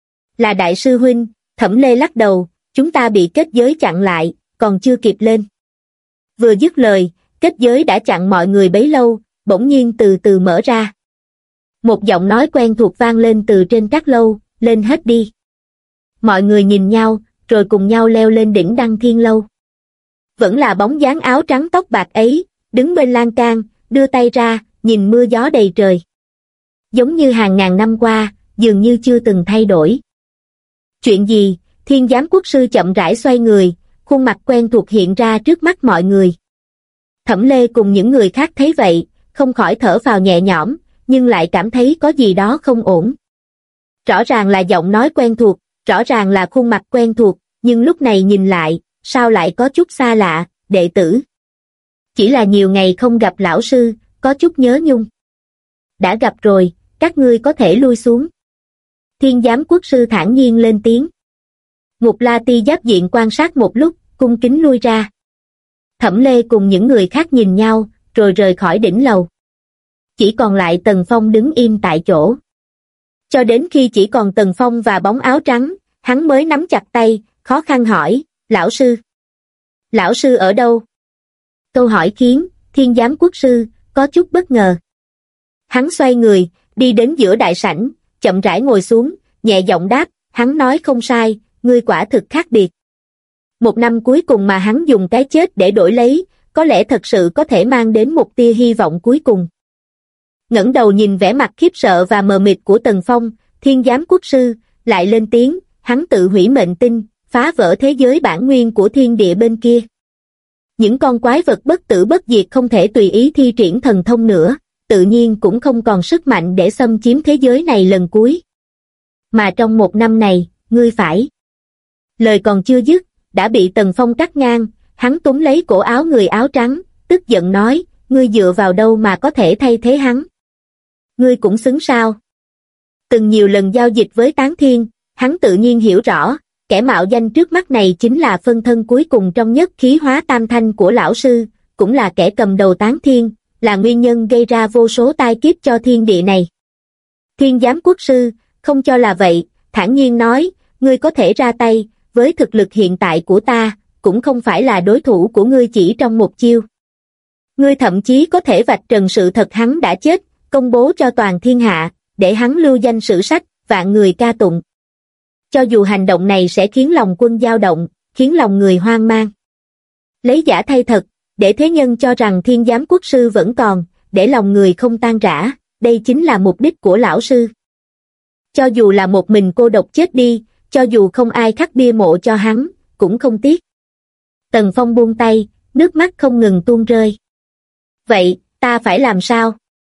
Là đại sư huynh, Thẩm Lê lắc đầu, chúng ta bị kết giới chặn lại, còn chưa kịp lên. Vừa dứt lời, kết giới đã chặn mọi người bấy lâu, bỗng nhiên từ từ mở ra. Một giọng nói quen thuộc vang lên từ trên các lâu, lên hết đi. Mọi người nhìn nhau, rồi cùng nhau leo lên đỉnh Đăng Thiên Lâu. Vẫn là bóng dáng áo trắng tóc bạc ấy, đứng bên lan can, đưa tay ra, nhìn mưa gió đầy trời. Giống như hàng ngàn năm qua, dường như chưa từng thay đổi. Chuyện gì? Thiên Giám Quốc sư chậm rãi xoay người, khuôn mặt quen thuộc hiện ra trước mắt mọi người. Thẩm Lê cùng những người khác thấy vậy, không khỏi thở phào nhẹ nhõm, nhưng lại cảm thấy có gì đó không ổn. Rõ ràng là giọng nói quen thuộc, rõ ràng là khuôn mặt quen thuộc, nhưng lúc này nhìn lại, sao lại có chút xa lạ, đệ tử. Chỉ là nhiều ngày không gặp lão sư, có chút nhớ nhung. Đã gặp rồi, các ngươi có thể lui xuống. Thiên Giám Quốc sư thản nhiên lên tiếng. Ngục La Ti giáp diện quan sát một lúc, cung kính lui ra. Thẩm Lê cùng những người khác nhìn nhau, rồi rời khỏi đỉnh lầu. Chỉ còn lại Tần Phong đứng im tại chỗ. Cho đến khi chỉ còn Tần Phong và bóng áo trắng, hắn mới nắm chặt tay, khó khăn hỏi, lão sư. Lão sư ở đâu? Câu hỏi khiến Thiên Giám Quốc sư có chút bất ngờ. Hắn xoay người, đi đến giữa đại sảnh, chậm rãi ngồi xuống, nhẹ giọng đáp, hắn nói không sai, ngươi quả thực khác biệt. Một năm cuối cùng mà hắn dùng cái chết để đổi lấy, có lẽ thật sự có thể mang đến một tia hy vọng cuối cùng. Ngẩng đầu nhìn vẻ mặt khiếp sợ và mờ mịt của Tần Phong, Thiên Giám Quốc sư lại lên tiếng, hắn tự hủy mệnh tinh, phá vỡ thế giới bản nguyên của thiên địa bên kia. Những con quái vật bất tử bất diệt không thể tùy ý thi triển thần thông nữa, tự nhiên cũng không còn sức mạnh để xâm chiếm thế giới này lần cuối. Mà trong một năm này, ngươi phải. Lời còn chưa dứt, đã bị Tần Phong cắt ngang, hắn túm lấy cổ áo người áo trắng, tức giận nói, ngươi dựa vào đâu mà có thể thay thế hắn? Ngươi cũng xứng sao? Từng nhiều lần giao dịch với Tán Thiên, hắn tự nhiên hiểu rõ, kẻ mạo danh trước mắt này chính là phân thân cuối cùng trong nhất khí hóa tam thanh của lão sư, cũng là kẻ cầm đầu Tán Thiên, là nguyên nhân gây ra vô số tai kiếp cho thiên địa này. Thiên Giám Quốc sư không cho là vậy, thản nhiên nói, ngươi có thể ra tay, với thực lực hiện tại của ta, cũng không phải là đối thủ của ngươi chỉ trong một chiêu. Ngươi thậm chí có thể vạch trần sự thật hắn đã chết, công bố cho toàn thiên hạ, để hắn lưu danh sử sách, vạn người ca tụng. Cho dù hành động này sẽ khiến lòng quân dao động, khiến lòng người hoang mang. Lấy giả thay thật, để thế nhân cho rằng Thiên Giám Quốc sư vẫn còn, để lòng người không tan rã, đây chính là mục đích của lão sư. Cho dù là một mình cô độc chết đi, cho dù không ai khắc bia mộ cho hắn, cũng không tiếc. Tần Phong buông tay, nước mắt không ngừng tuôn rơi. Vậy, ta phải làm sao?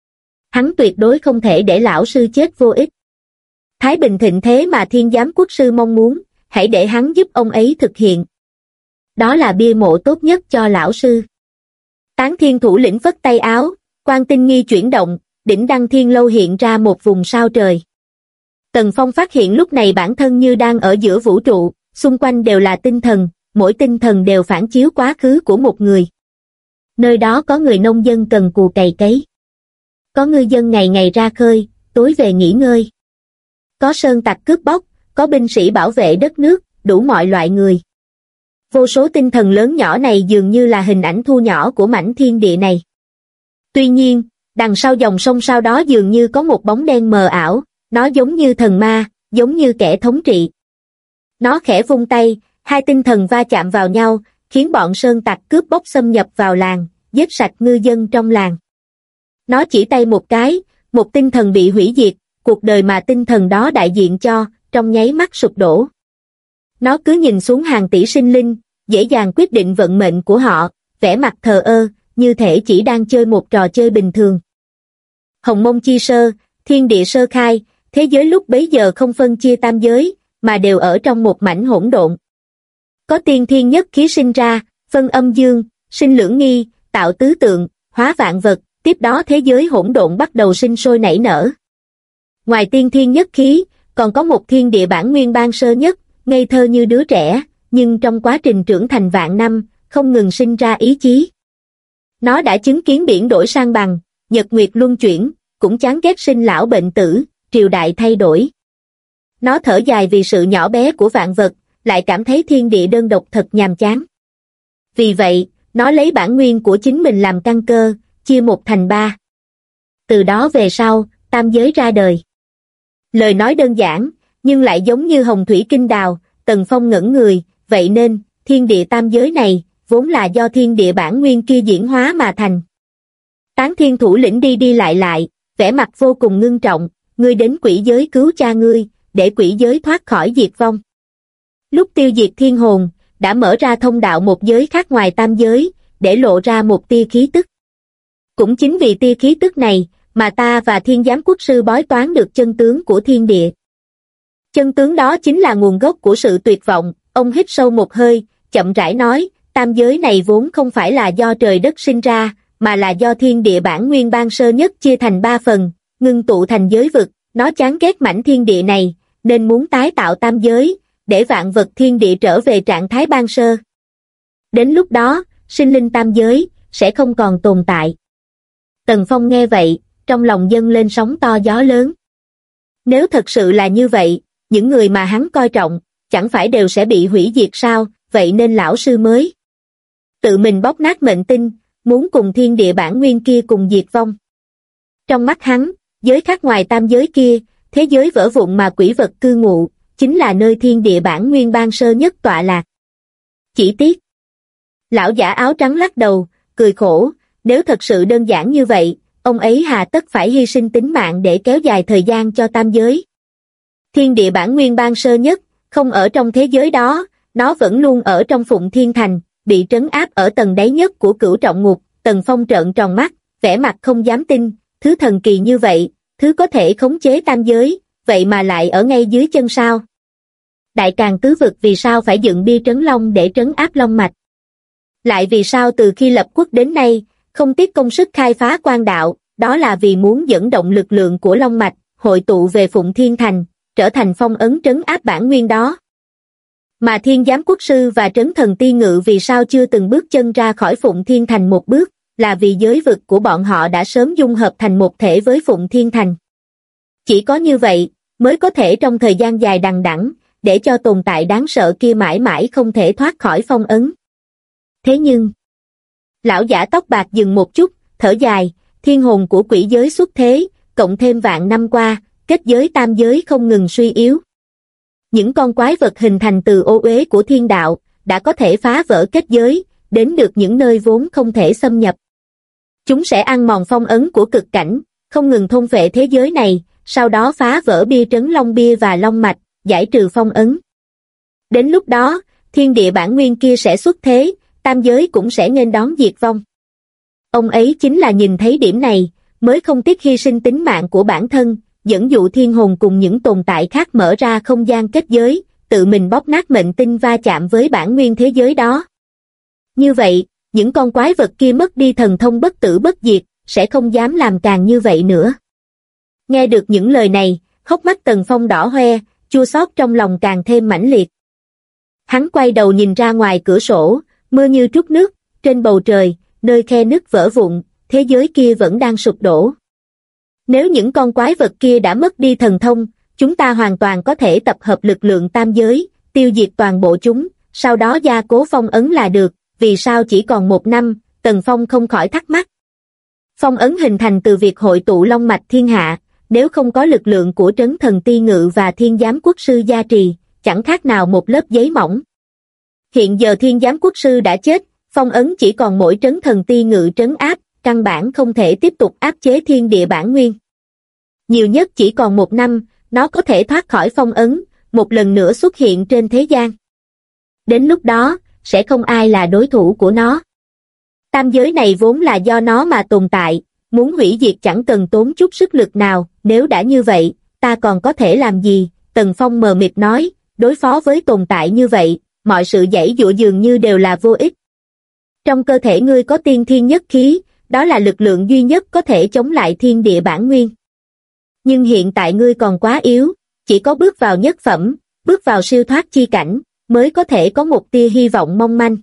Hắn tuyệt đối không thể để lão sư chết vô ích. Thái bình thịnh thế mà Thiên Giám Quốc sư mong muốn, hãy để hắn giúp ông ấy thực hiện. Đó là bia mộ tốt nhất cho lão sư. Tán Thiên thủ lĩnh phất tay áo, quan tinh nghi chuyển động, đỉnh Đăng Thiên Lâu hiện ra một vùng sao trời. Tần Phong phát hiện lúc này bản thân như đang ở giữa vũ trụ, xung quanh đều là tinh thần, mỗi tinh thần đều phản chiếu quá khứ của một người. Nơi đó có người nông dân cần cù cày cấy. Có ngư dân ngày ngày ra khơi, tối về nghỉ ngơi. Có sơn tặc cướp bóc, có binh sĩ bảo vệ đất nước, đủ mọi loại người. Vô số tinh thần lớn nhỏ này dường như là hình ảnh thu nhỏ của mảnh thiên địa này. Tuy nhiên, đằng sau dòng sông sau đó dường như có một bóng đen mờ ảo, nó giống như thần ma, giống như kẻ thống trị. Nó khẽ vung tay, hai tinh thần va chạm vào nhau, khiến bọn sơn tặc cướp bóc xâm nhập vào làng, giết sạch ngư dân trong làng. Nó chỉ tay một cái, một tinh thần bị hủy diệt, cuộc đời mà tinh thần đó đại diện cho, trong nháy mắt sụp đổ. Nó cứ nhìn xuống hàng tỷ sinh linh, dễ dàng quyết định vận mệnh của họ, vẻ mặt thờ ơ, như thể chỉ đang chơi một trò chơi bình thường. Hồng Mông chi sơ, thiên địa sơ khai, thế giới lúc bấy giờ không phân chia tam giới, mà đều ở trong một mảnh hỗn độn. Có tiên thiên nhất khí sinh ra, phân âm dương, sinh lưỡng nghi, tạo tứ tượng, hóa vạn vật, tiếp đó thế giới hỗn độn bắt đầu sinh sôi nảy nở. Ngoài tiên thiên nhất khí, còn có một thiên địa bản nguyên ban sơ nhất, ngây thơ như đứa trẻ, nhưng trong quá trình trưởng thành vạn năm, không ngừng sinh ra ý chí. Nó đã chứng kiến biển đổi sang bằng, nhật nguyệt luân chuyển, cũng chán ghét sinh lão bệnh tử, triều đại thay đổi. Nó thở dài vì sự nhỏ bé của vạn vật, lại cảm thấy thiên địa đơn độc thật nhàm chán. Vì vậy, nó lấy bản nguyên của chính mình làm căn cơ, chia một thành ba. Từ đó về sau, tam giới ra đời. Lời nói đơn giản, nhưng lại giống như hồng thủy kinh đào. Tần Phong ngẩn người, vậy nên, thiên địa tam giới này, vốn là do thiên địa bản nguyên kia diễn hóa mà thành. Tán Thiên thủ lĩnh đi đi lại, vẻ mặt vô cùng ngưng trọng, ngươi đến quỷ giới cứu cha ngươi, để quỷ giới thoát khỏi diệt vong. Lúc tiêu diệt thiên hồn, đã mở ra thông đạo một giới khác ngoài tam giới, để lộ ra một tia khí tức. Cũng chính vì tia khí tức này, mà ta và Thiên Giám Quốc Sư bói toán được chân tướng của thiên địa. Chân tướng đó chính là nguồn gốc của sự tuyệt vọng. Ông hít sâu một hơi, chậm rãi nói, tam giới này vốn không phải là do trời đất sinh ra, mà là do thiên địa bản nguyên ban sơ nhất chia thành ba phần, ngưng tụ thành giới vực. Nó chán ghét mảnh thiên địa này, nên muốn tái tạo tam giới, để vạn vật thiên địa trở về trạng thái ban sơ. Đến lúc đó, sinh linh tam giới sẽ không còn tồn tại. Tần Phong nghe vậy, trong lòng dâng lên sóng to gió lớn. Nếu thật sự là như vậy, những người mà hắn coi trọng, chẳng phải đều sẽ bị hủy diệt sao? Vậy nên lão sư mới tự mình bóp nát mệnh tinh, muốn cùng thiên địa bản nguyên kia cùng diệt vong. Trong mắt hắn, giới khác ngoài tam giới kia, thế giới vỡ vụn mà quỷ vật cư ngụ, chính là nơi thiên địa bản nguyên ban sơ nhất tọa lạc. Chỉ tiếc. Lão giả áo trắng lắc đầu, cười khổ, nếu thật sự đơn giản như vậy, ông ấy hà tất phải hy sinh tính mạng để kéo dài thời gian cho tam giới. Thiên địa bản nguyên ban sơ nhất, không ở trong thế giới đó, nó vẫn luôn ở trong Phụng Thiên Thành, bị trấn áp ở tầng đáy nhất của Cửu Trọng Ngục. Tần Phong trợn tròn mắt, vẻ mặt không dám tin, thứ thần kỳ như vậy, thứ có thể khống chế tam giới, vậy mà lại ở ngay dưới chân sao? Đại Càn tứ vực vì sao phải dựng bia trấn long để trấn áp long mạch? Lại vì sao từ khi lập quốc đến nay, không tiếc công sức khai phá quan đạo, đó là vì muốn dẫn động lực lượng của long mạch, hội tụ về Phụng Thiên Thành, trở thành phong ấn trấn áp bản nguyên đó. Mà Thiên Giám Quốc Sư và Trấn Thần Ti Ngự vì sao chưa từng bước chân ra khỏi Phụng Thiên Thành một bước, là vì giới vực của bọn họ đã sớm dung hợp thành một thể với Phụng Thiên Thành. Chỉ có như vậy, mới có thể trong thời gian dài đằng đẵng, để cho tồn tại đáng sợ kia mãi mãi không thể thoát khỏi phong ấn. Thế nhưng, lão giả tóc bạc dừng một chút, thở dài, thiên hồn của quỷ giới xuất thế, cộng thêm vạn năm qua, kết giới tam giới không ngừng suy yếu. Những con quái vật hình thành từ ô uế của thiên đạo, đã có thể phá vỡ kết giới, đến được những nơi vốn không thể xâm nhập. Chúng sẽ ăn mòn phong ấn của cực cảnh, không ngừng thôn phệ thế giới này, sau đó phá vỡ bia trấn long bia và long mạch, giải trừ phong ấn. Đến lúc đó, thiên địa bản nguyên kia sẽ xuất thế, tam giới cũng sẽ nghênh đón diệt vong. Ông ấy chính là nhìn thấy điểm này, mới không tiếc hy sinh tính mạng của bản thân, dẫn dụ thiên hồn cùng những tồn tại khác mở ra không gian kết giới, tự mình bóp nát mệnh tinh va chạm với bản nguyên thế giới đó. Như vậy, những con quái vật kia mất đi thần thông bất tử bất diệt, sẽ không dám làm càng như vậy nữa. Nghe được những lời này, hốc mắt Tần Phong đỏ hoe, chua xót trong lòng càng thêm mãnh liệt. Hắn quay đầu nhìn ra ngoài cửa sổ, mưa như trút nước, trên bầu trời, nơi khe nứt vỡ vụn, thế giới kia vẫn đang sụp đổ. Nếu những con quái vật kia đã mất đi thần thông, chúng ta hoàn toàn có thể tập hợp lực lượng tam giới, tiêu diệt toàn bộ chúng, sau đó gia cố phong ấn là được. Vì sao chỉ còn 1 năm? Tần Phong không khỏi thắc mắc. Phong ấn hình thành từ việc hội tụ long mạch thiên hạ, nếu không có lực lượng của Trấn Thần Ti Ngự và Thiên Giám Quốc Sư gia trì, chẳng khác nào một lớp giấy mỏng. Hiện giờ Thiên Giám Quốc Sư đã chết, phong ấn chỉ còn mỗi Trấn Thần Ti Ngự trấn áp, căn bản không thể tiếp tục áp chế thiên địa bản nguyên. Nhiều nhất chỉ còn 1 năm, nó có thể thoát khỏi phong ấn, một lần nữa xuất hiện trên thế gian. Đến lúc đó, sẽ không ai là đối thủ của nó. Tam giới này vốn là do nó mà tồn tại, muốn hủy diệt chẳng cần tốn chút sức lực nào, nếu đã như vậy, ta còn có thể làm gì? Tần Phong mờ mịt nói, đối phó với tồn tại như vậy, mọi sự giãy giụa dường như đều là vô ích. Trong cơ thể ngươi có tiên thiên nhất khí, đó là lực lượng duy nhất có thể chống lại thiên địa bản nguyên. Nhưng hiện tại ngươi còn quá yếu, chỉ có bước vào nhất phẩm, bước vào siêu thoát chi cảnh, mới có thể có một tia hy vọng mong manh.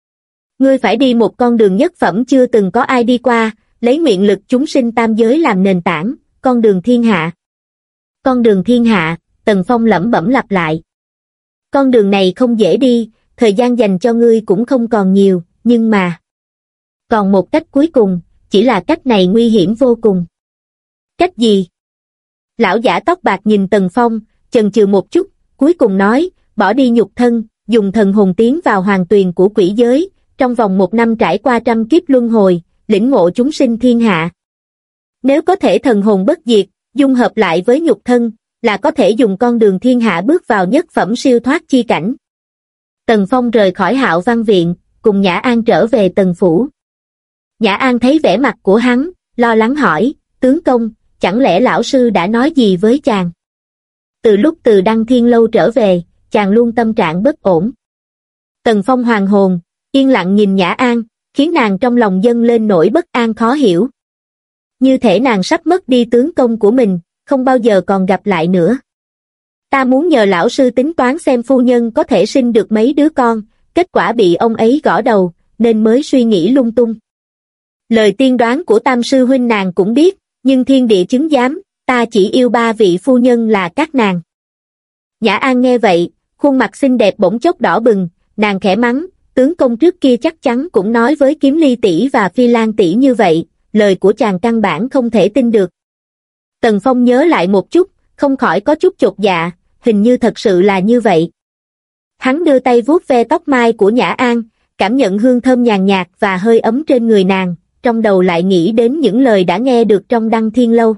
Ngươi phải đi một con đường nhất phẩm chưa từng có ai đi qua, lấy nguyện lực chúng sinh tam giới làm nền tảng, con đường thiên hạ. Con đường thiên hạ, Tần Phong lẩm bẩm lặp lại. Con đường này không dễ đi, thời gian dành cho ngươi cũng không còn nhiều, nhưng mà... Còn một cách cuối cùng, chỉ là cách này nguy hiểm vô cùng. Cách gì? Lão giả tóc bạc nhìn Tần Phong, chần chừ một chút, cuối cùng nói, bỏ đi nhục thân, dùng thần hồn tiến vào hoàng tuyền của quỷ giới, trong vòng 1 năm trải qua trăm kiếp luân hồi, lĩnh ngộ chúng sinh thiên hạ. Nếu có thể thần hồn bất diệt, dung hợp lại với nhục thân, là có thể dùng con đường thiên hạ bước vào nhất phẩm siêu thoát chi cảnh. Tần Phong rời khỏi Hạo Văn Viện, cùng Nhã An trở về Tần Phủ. Nhã An thấy vẻ mặt của hắn, lo lắng hỏi, tướng công, chẳng lẽ lão sư đã nói gì với chàng? Từ lúc từ Đăng Thiên Lâu trở về, chàng luôn tâm trạng bất ổn. Tần Phong hoàn hồn, yên lặng nhìn Nhã An, khiến nàng trong lòng dâng lên nỗi bất an khó hiểu. Như thể nàng sắp mất đi tướng công của mình, không bao giờ còn gặp lại nữa. Ta muốn nhờ lão sư tính toán xem phu nhân có thể sinh được mấy đứa con, kết quả bị ông ấy gõ đầu, nên mới suy nghĩ lung tung. Lời tiên đoán của Tam sư huynh nàng cũng biết, nhưng thiên địa chứng giám, ta chỉ yêu 3 vị phu nhân là các nàng. Nhã An nghe vậy, khuôn mặt xinh đẹp bỗng chốc đỏ bừng, nàng khẽ mắng, tướng công trước kia chắc chắn cũng nói với Kiếm Ly tỷ và Phi Lan tỷ như vậy, lời của chàng căn bản không thể tin được. Tần Phong nhớ lại một chút, không khỏi có chút chột dạ, hình như thật sự là như vậy. Hắn đưa tay vuốt ve tóc mai của Nhã An, cảm nhận hương thơm nhàn nhạt và hơi ấm trên người nàng, trong đầu lại nghĩ đến những lời đã nghe được trong Đăng Thiên Lâu.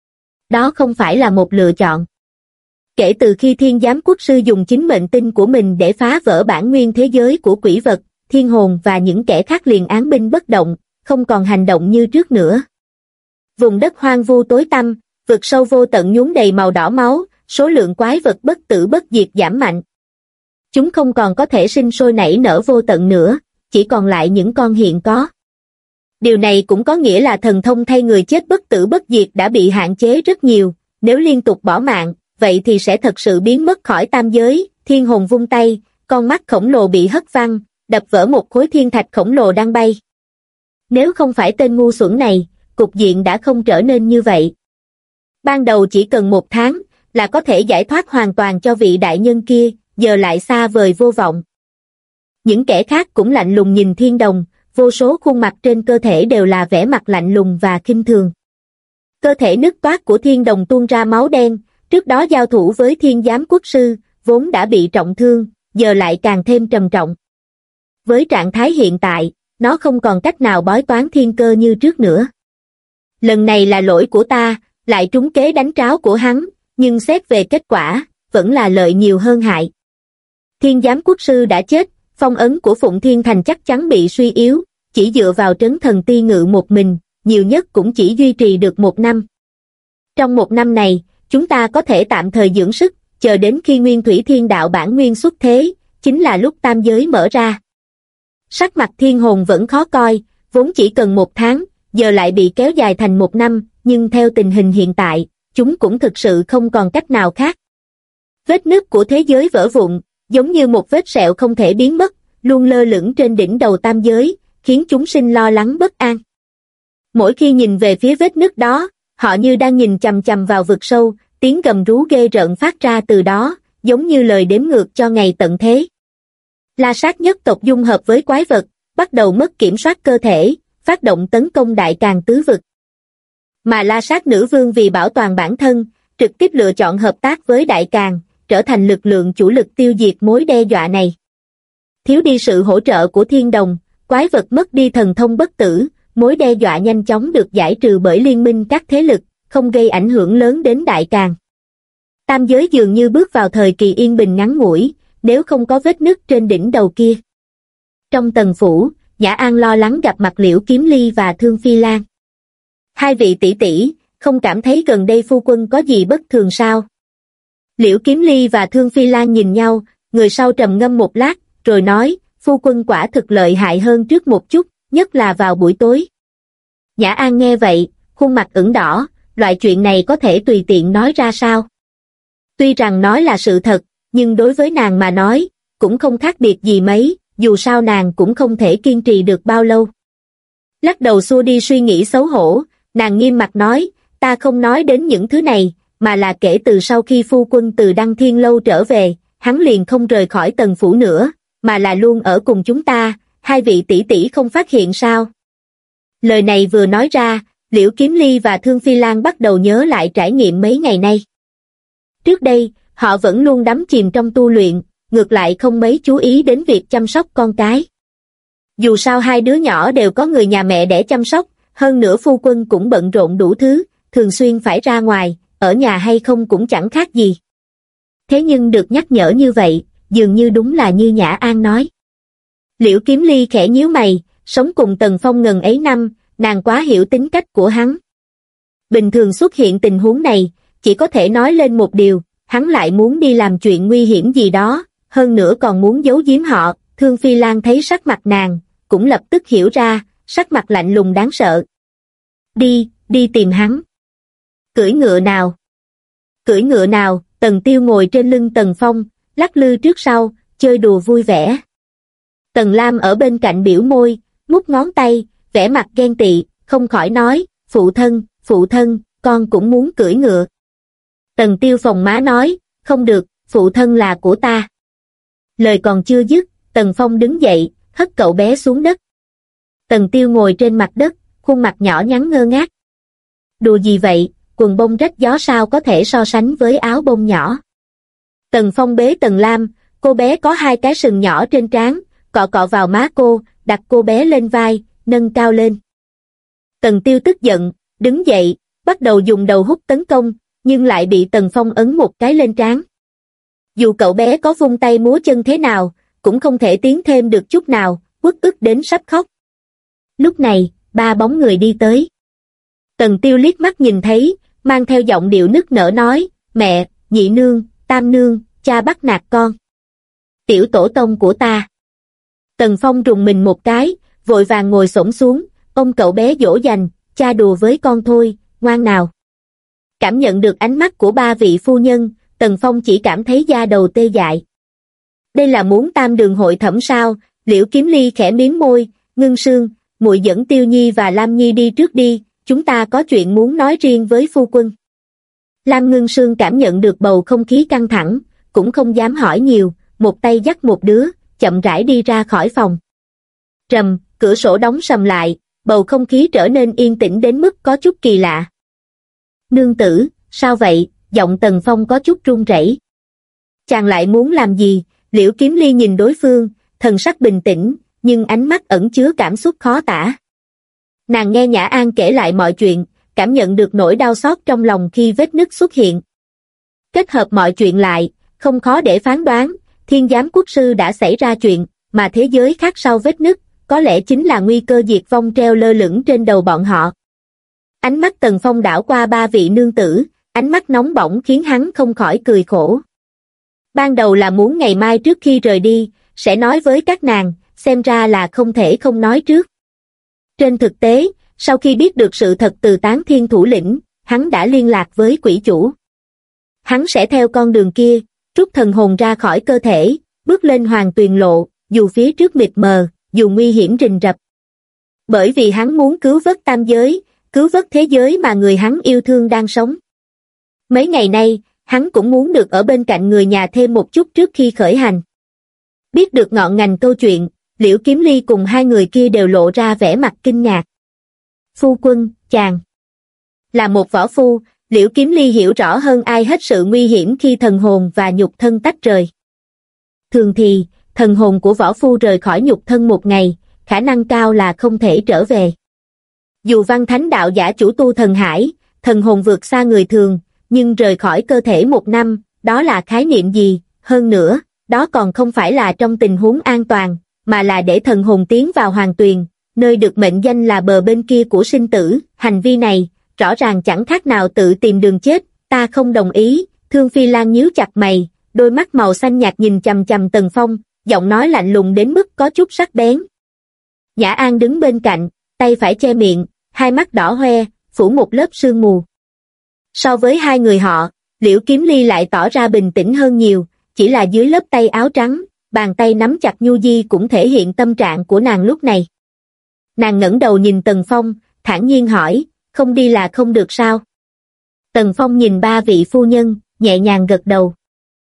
Đó không phải là một lựa chọn. Kể từ khi Thiên Giám Quốc sư dùng chính mệnh tinh của mình để phá vỡ bản nguyên thế giới của quỷ vật, thiên hồn và những kẻ khác liền án binh bất động, không còn hành động như trước nữa. Vùng đất hoang vu tối tăm, vực sâu vô tận nhuốm đầy màu đỏ máu, số lượng quái vật bất tử bất diệt giảm mạnh. Chúng không còn có thể sinh sôi nảy nở vô tận nữa, chỉ còn lại những con hiện có. Điều này cũng có nghĩa là thần thông thay người chết bất tử bất diệt đã bị hạn chế rất nhiều, nếu liên tục bỏ mạng, vậy thì sẽ thật sự biến mất khỏi tam giới. Thiên hồn vung tay, con mắt khổng lồ bị hất văng, đập vỡ một khối thiên thạch khổng lồ đang bay. Nếu không phải tên ngu xuẩn này, cục diện đã không trở nên như vậy. Ban đầu chỉ cần 1 tháng, là có thể giải thoát hoàn toàn cho vị đại nhân kia, giờ lại xa vời vô vọng. Những kẻ khác cũng lạnh lùng nhìn Thiên Đồng, vô số khuôn mặt trên cơ thể đều là vẻ mặt lạnh lùng và khinh thường. Cơ thể nứt toác của Thiên Đồng tuôn ra máu đen, trước đó giao thủ với Thiên Giám Quốc sư, vốn đã bị trọng thương, giờ lại càng thêm trầm trọng. Với trạng thái hiện tại, nó không còn cách nào bói toán thiên cơ như trước nữa. Lần này là lỗi của ta, lại trúng kế đánh tráo của hắn, nhưng xét về kết quả, vẫn là lợi nhiều hơn hại. Thiên Giám Quốc sư đã chết, phong ấn của Phụng Thiên Thành chắc chắn bị suy yếu, chỉ dựa vào trấn thần ti ngự một mình, nhiều nhất cũng chỉ duy trì được 1 năm. Trong 1 năm này, chúng ta có thể tạm thời dưỡng sức, chờ đến khi Nguyên Thủy Thiên Đạo bản nguyên xuất thế, chính là lúc tam giới mở ra. Sắc mặt Thiên Hồn vẫn khó coi, vốn chỉ cần 1 tháng, giờ lại bị kéo dài thành 1 năm, nhưng theo tình hình hiện tại, chúng cũng thực sự không còn cách nào khác. Vết nứt của thế giới vỡ vụn, giống như một vết sẹo không thể biến mất, luôn lơ lửng trên đỉnh đầu tam giới, khiến chúng sinh lo lắng bất an. Mỗi khi nhìn về phía vết nứt đó, họ như đang nhìn chằm chằm vào vực sâu, tiếng gầm rú ghê rợn phát ra từ đó, giống như lời đếm ngược cho ngày tận thế. La Sát nhất tộc dung hợp với quái vật, bắt đầu mất kiểm soát cơ thể, phát động tấn công Đại Càn tứ vực. Mà La Sát nữ vương vì bảo toàn bản thân, trực tiếp lựa chọn hợp tác với Đại Càn, trở thành lực lượng chủ lực tiêu diệt mối đe dọa này. Thiếu đi sự hỗ trợ của Thiên Đồng, quái vật mất đi thần thông bất tử, mối đe dọa nhanh chóng được giải trừ bởi liên minh các thế lực, không gây ảnh hưởng lớn đến Đại Càn. Tam giới dường như bước vào thời kỳ yên bình ngắn ngủi, nếu không có vết nứt trên đỉnh đầu kia. Trong Tần Phủ, Nhã An lo lắng gặp mặt Liễu Kiếm Ly và Thương Phi Lan. Hai vị tỷ tỷ, không cảm thấy gần đây phu quân có gì bất thường sao? Liễu Kiếm Ly và Thương Phi Lan nhìn nhau, người sau trầm ngâm một lát, rồi nói, phu quân quả thực lợi hại hơn trước một chút, nhất là vào buổi tối. Nhã An nghe vậy, khuôn mặt ửng đỏ, loại chuyện này có thể tùy tiện nói ra sao? Tuy rằng nói là sự thật, nhưng đối với nàng mà nói, cũng không khác biệt gì mấy, dù sao nàng cũng không thể kiên trì được bao lâu. Lắc đầu xua đi suy nghĩ xấu hổ, nàng nghiêm mặt nói, ta không nói đến những thứ này, mà là kể từ sau khi phu quân từ Đăng Thiên Lâu trở về, hắn liền không rời khỏi Tần phủ nữa, mà là luôn ở cùng chúng ta, hai vị tỷ tỷ không phát hiện sao? Lời này vừa nói ra, Liễu Kiếm Ly và Thương Phi Lan bắt đầu nhớ lại trải nghiệm mấy ngày nay. Trước đây, họ vẫn luôn đắm chìm trong tu luyện, ngược lại không mấy chú ý đến việc chăm sóc con cái. Dù sao hai đứa nhỏ đều có người nhà mẹ để chăm sóc, hơn nữa phu quân cũng bận rộn đủ thứ, thường xuyên phải ra ngoài, ở nhà hay không cũng chẳng khác gì. Thế nhưng được nhắc nhở như vậy, dường như đúng là như Nhã An nói. Liễu Kiếm Ly khẽ nhíu mày, sống cùng Tần Phong ngần ấy năm, nàng quá hiểu tính cách của hắn. Bình thường xuất hiện tình huống này, chỉ có thể nói lên một điều, hắn lại muốn đi làm chuyện nguy hiểm gì đó, hơn nữa còn muốn giấu giếm họ. Thương Phi Lan thấy sắc mặt nàng, cũng lập tức hiểu ra, sắc mặt lạnh lùng đáng sợ. Đi tìm hắn. Cưỡi ngựa nào? Cưỡi ngựa nào? Tần Tiêu ngồi trên lưng Tần Phong, lắc lư trước sau, chơi đùa vui vẻ. Tần Lam ở bên cạnh biểu môi, mút ngón tay, vẻ mặt ghen tị, không khỏi nói, phụ thân, con cũng muốn cưỡi ngựa. Tần Tiêu phồng má nói, không được, phụ thân là của ta. Lời còn chưa dứt, Tần Phong đứng dậy, hất cậu bé xuống đất. Tần Tiêu ngồi trên mặt đất, khuôn mặt nhỏ nhắn ngơ ngác. Đùa gì vậy, quần bông rách gió sao có thể so sánh với áo bông nhỏ. Tần Phong bế Tần Lam, cô bé có hai cái sừng nhỏ trên trán, cọ cọ vào má cô, đặt cô bé lên vai, nâng cao lên. Tần Tiêu tức giận, đứng dậy, bắt đầu dùng đầu hút tấn công, nhưng lại bị Tần Phong ấn một cái lên trán. Dù cậu bé có vung tay múa chân thế nào, cũng không thể tiến thêm được chút nào, uất ức đến sắp khóc. Lúc này, ba bóng người đi tới. Tần Tiêu liếc mắt nhìn thấy, mang theo giọng điệu nức nở nói, mẹ, nhị nương, tam nương, cha bắt nạt con. Tiểu tổ tông của ta. Tần Phong rùng mình một cái, vội vàng ngồi xổm xuống, ôm cậu bé dỗ dành, cha đùa với con thôi, ngoan nào. Cảm nhận được ánh mắt của ba vị phu nhân, Tần Phong chỉ cảm thấy da đầu tê dại. Đây là muốn tam đường hội thẩm sao? Liễu Kiếm Ly khẽ mím môi, Ngưng Sương, muội dẫn Tiêu Nhi và Lam Nhi đi trước đi, chúng ta có chuyện muốn nói riêng với phu quân. Lam Ngưng Sương cảm nhận được bầu không khí căng thẳng, cũng không dám hỏi nhiều, một tay dắt một đứa, chậm rãi đi ra khỏi phòng. Trầm, cửa sổ đóng sầm lại, bầu không khí trở nên yên tĩnh đến mức có chút kỳ lạ. Nương tử, sao vậy? Giọng Tần Phong có chút run rẩy. Chàng lại muốn làm gì? Liễu Kiếm Ly nhìn đối phương, thần sắc bình tĩnh, nhưng ánh mắt ẩn chứa cảm xúc khó tả. Nàng nghe Nhã An kể lại mọi chuyện, cảm nhận được nỗi đau xót trong lòng khi vết nứt xuất hiện. Kết hợp mọi chuyện lại, không khó để phán đoán, Thiên Giám Quốc Sư đã xảy ra chuyện, mà thế giới khác sau vết nứt, có lẽ chính là nguy cơ diệt vong treo lơ lửng trên đầu bọn họ. Ánh mắt Tần Phong đảo qua ba vị nương tử, ánh mắt nóng bỏng khiến hắn không khỏi cười khổ. Ban đầu là muốn ngày mai trước khi rời đi, sẽ nói với các nàng, xem ra là không thể không nói trước. Trên thực tế, sau khi biết được sự thật từ Tán Thiên thủ lĩnh, hắn đã liên lạc với quỷ chủ. Hắn sẽ theo con đường kia, rút thần hồn ra khỏi cơ thể, bước lên Hoàng Tuyền lộ, dù phía trước mịt mờ, dù nguy hiểm rình rập. Bởi vì hắn muốn cứu vớt tam giới, cứu vớt thế giới mà người hắn yêu thương đang sống. Mấy ngày nay, hắn cũng muốn được ở bên cạnh người nhà thêm một chút trước khi khởi hành. Biết được ngọn ngành câu chuyện, Liễu Kiếm Ly cùng hai người kia đều lộ ra vẻ mặt kinh ngạc. Phu quân, chàng. Là một võ phu, Liễu Kiếm Ly hiểu rõ hơn ai hết sự nguy hiểm khi thần hồn và nhục thân tách rời. Thường thì, thần hồn của võ phu rời khỏi nhục thân một ngày, khả năng cao là không thể trở về. Dù văn thánh đạo giả chủ tu thần hải, thần hồn vượt xa người thường, nhưng rời khỏi cơ thể một năm, đó là khái niệm gì? Hơn nữa, đó còn không phải là trong tình huống an toàn, mà là để thần hồn tiến vào Hoàng Tuyền, nơi được mệnh danh là bờ bên kia của sinh tử. Hành vi này, rõ ràng chẳng khác nào tự tìm đường chết, ta không đồng ý. Thương Phi Lan nhíu chặt mày, đôi mắt màu xanh nhạt nhìn chằm chằm Tần Phong, giọng nói lạnh lùng đến mức có chút sắc bén. Nhã An đứng bên cạnh, tay phải che miệng, hai mắt đỏ hoe, phủ một lớp sương mù. So với hai người họ, Liễu Kiếm Ly lại tỏ ra bình tĩnh hơn nhiều, chỉ là dưới lớp tay áo trắng, bàn tay nắm chặt nhu di cũng thể hiện tâm trạng của nàng lúc này. Nàng ngẩng đầu nhìn Tần Phong, thản nhiên hỏi, không đi là không được sao? Tần Phong nhìn ba vị phu nhân, nhẹ nhàng gật đầu.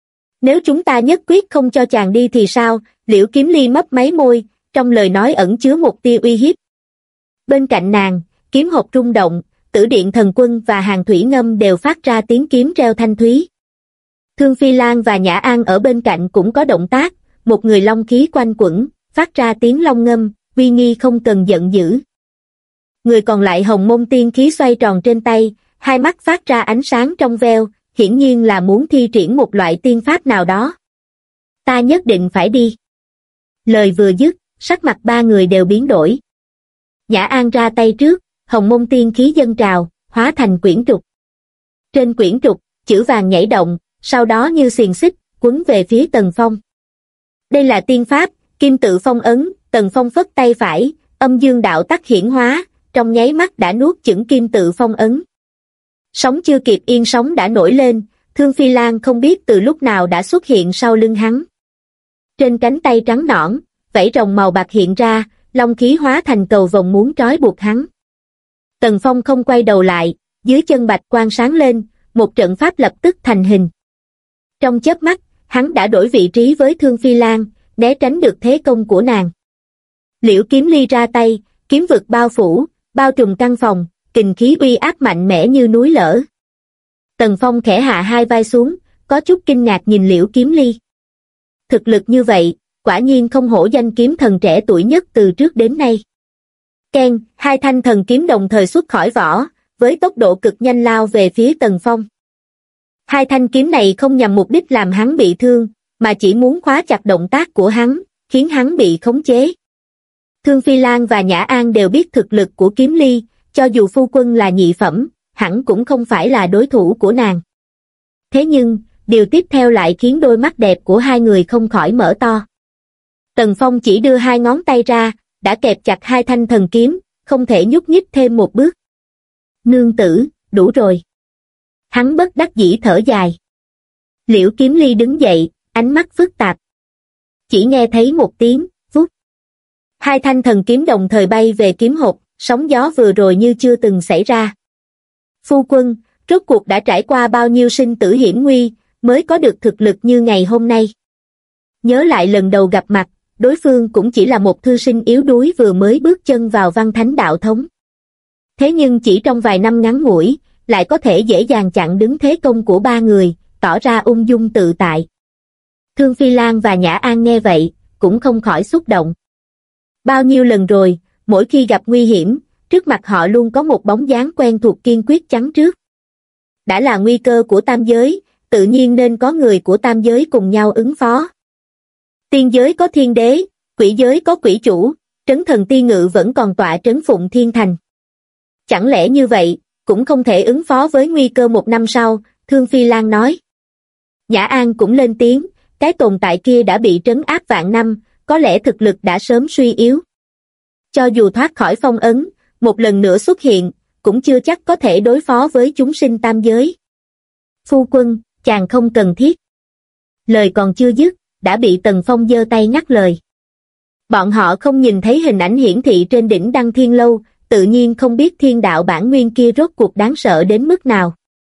Nếu chúng ta nhất quyết không cho chàng đi thì sao? Liễu Kiếm Ly mấp máy môi, trong lời nói ẩn chứa một tia uy hiếp. Bên cạnh nàng, kiếm hộp rung động, Tử Điện Thần Quân và Hàng Thủy Ngâm đều phát ra tiếng kiếm reo thanh thúy. Thương Phi Lan và Nhã An ở bên cạnh cũng có động tác, một người long khí quanh quẩn, phát ra tiếng long ngâm, uy nghi không cần giận dữ. Người còn lại hồng môn tiên khí xoay tròn trên tay, hai mắt phát ra ánh sáng trong veo, hiển nhiên là muốn thi triển một loại tiên pháp nào đó. Ta nhất định phải đi. Lời vừa dứt, sắc mặt ba người đều biến đổi. Nhã An ra tay trước, hồng môn tiên khí dâng trào, hóa thành quyển trục. Trên quyển trục, chữ vàng nhảy động, sau đó như xiềng xích, quấn về phía Tần Phong. Đây là tiên pháp, kim tự phong ấn. Tần Phong phất tay phải, âm dương đạo tắc hiển hóa, trong nháy mắt đã nuốt chửng kim tự phong ấn. Sóng chưa kịp yên sóng đã nổi lên, Thương Phi Lan không biết từ lúc nào đã xuất hiện sau lưng hắn. Trên cánh tay trắng nõn, vảy rồng màu bạc hiện ra, long khí hóa thành cầu vồng muốn trói buộc hắn. Tần Phong không quay đầu lại, dưới chân bạch quang sáng lên, một trận pháp lập tức thành hình. Trong chớp mắt, hắn đã đổi vị trí với Thương Phi Lan, né tránh được thế công của nàng. Liễu Kiếm Ly ra tay, kiếm vực bao phủ, bao trùm căn phòng, kình khí uy áp mạnh mẽ như núi lở. Tần Phong khẽ hạ hai vai xuống, có chút kinh ngạc nhìn Liễu Kiếm Ly. Thực lực như vậy, quả nhiên không hổ danh kiếm thần trẻ tuổi nhất từ trước đến nay. Keng, hai thanh thần kiếm đồng thời xuất khỏi vỏ, với tốc độ cực nhanh lao về phía Tần Phong. Hai thanh kiếm này không nhằm mục đích làm hắn bị thương, mà chỉ muốn khóa chặt động tác của hắn, khiến hắn bị khống chế. Thương Phi Lan và Nhã An đều biết thực lực của Kiếm Ly, cho dù phu quân là nhị phẩm, hẳn cũng không phải là đối thủ của nàng. Thế nhưng, điều tiếp theo lại khiến đôi mắt đẹp của hai người không khỏi mở to. Tần Phong chỉ đưa hai ngón tay ra, đã kẹp chặt hai thanh thần kiếm, không thể nhúc nhích thêm một bước. Nương tử, đủ rồi. Hắn bất đắc dĩ thở dài. Liễu Kiếm Ly đứng dậy, ánh mắt phức tạp. Chỉ nghe thấy một tiếng, vút. Hai thanh thần kiếm đồng thời bay về kiếm hộp, sóng gió vừa rồi như chưa từng xảy ra. Phu quân, rốt cuộc đã trải qua bao nhiêu sinh tử hiểm nguy, mới có được thực lực như ngày hôm nay. Nhớ lại lần đầu gặp mặt, đối phương cũng chỉ là một thư sinh yếu đuối vừa mới bước chân vào văn thánh đạo thống. Thế nhưng chỉ trong vài năm ngắn ngủi, lại có thể dễ dàng chặn đứng thế công của ba người, tỏ ra ung dung tự tại. Thương Phi Lan và Nhã An nghe vậy, cũng không khỏi xúc động. Bao nhiêu lần rồi, mỗi khi gặp nguy hiểm, trước mặt họ luôn có một bóng dáng quen thuộc kiên quyết chắn trước. Đã là nguy cơ của tam giới, tự nhiên nên có người của tam giới cùng nhau ứng phó. Tiên giới có thiên đế, quỷ giới có quỷ chủ, trấn thần tiên ngự vẫn còn tọa trấn Phụng Thiên Thành. Chẳng lẽ như vậy, cũng không thể ứng phó với nguy cơ một năm sau, Thương Phi Lan nói. Nhã An cũng lên tiếng, cái tồn tại kia đã bị trấn áp vạn năm, có lẽ thực lực đã sớm suy yếu. Cho dù thoát khỏi phong ấn, một lần nữa xuất hiện, cũng chưa chắc có thể đối phó với chúng sinh tam giới. Phu quân, chàng không cần thiết. Lời còn chưa dứt, đã bị Tần Phong giơ tay ngắt lời. Bọn họ không nhìn thấy hình ảnh hiển thị trên đỉnh Đăng Thiên Lâu, tự nhiên không biết thiên đạo bản nguyên kia rốt cuộc đáng sợ đến mức nào.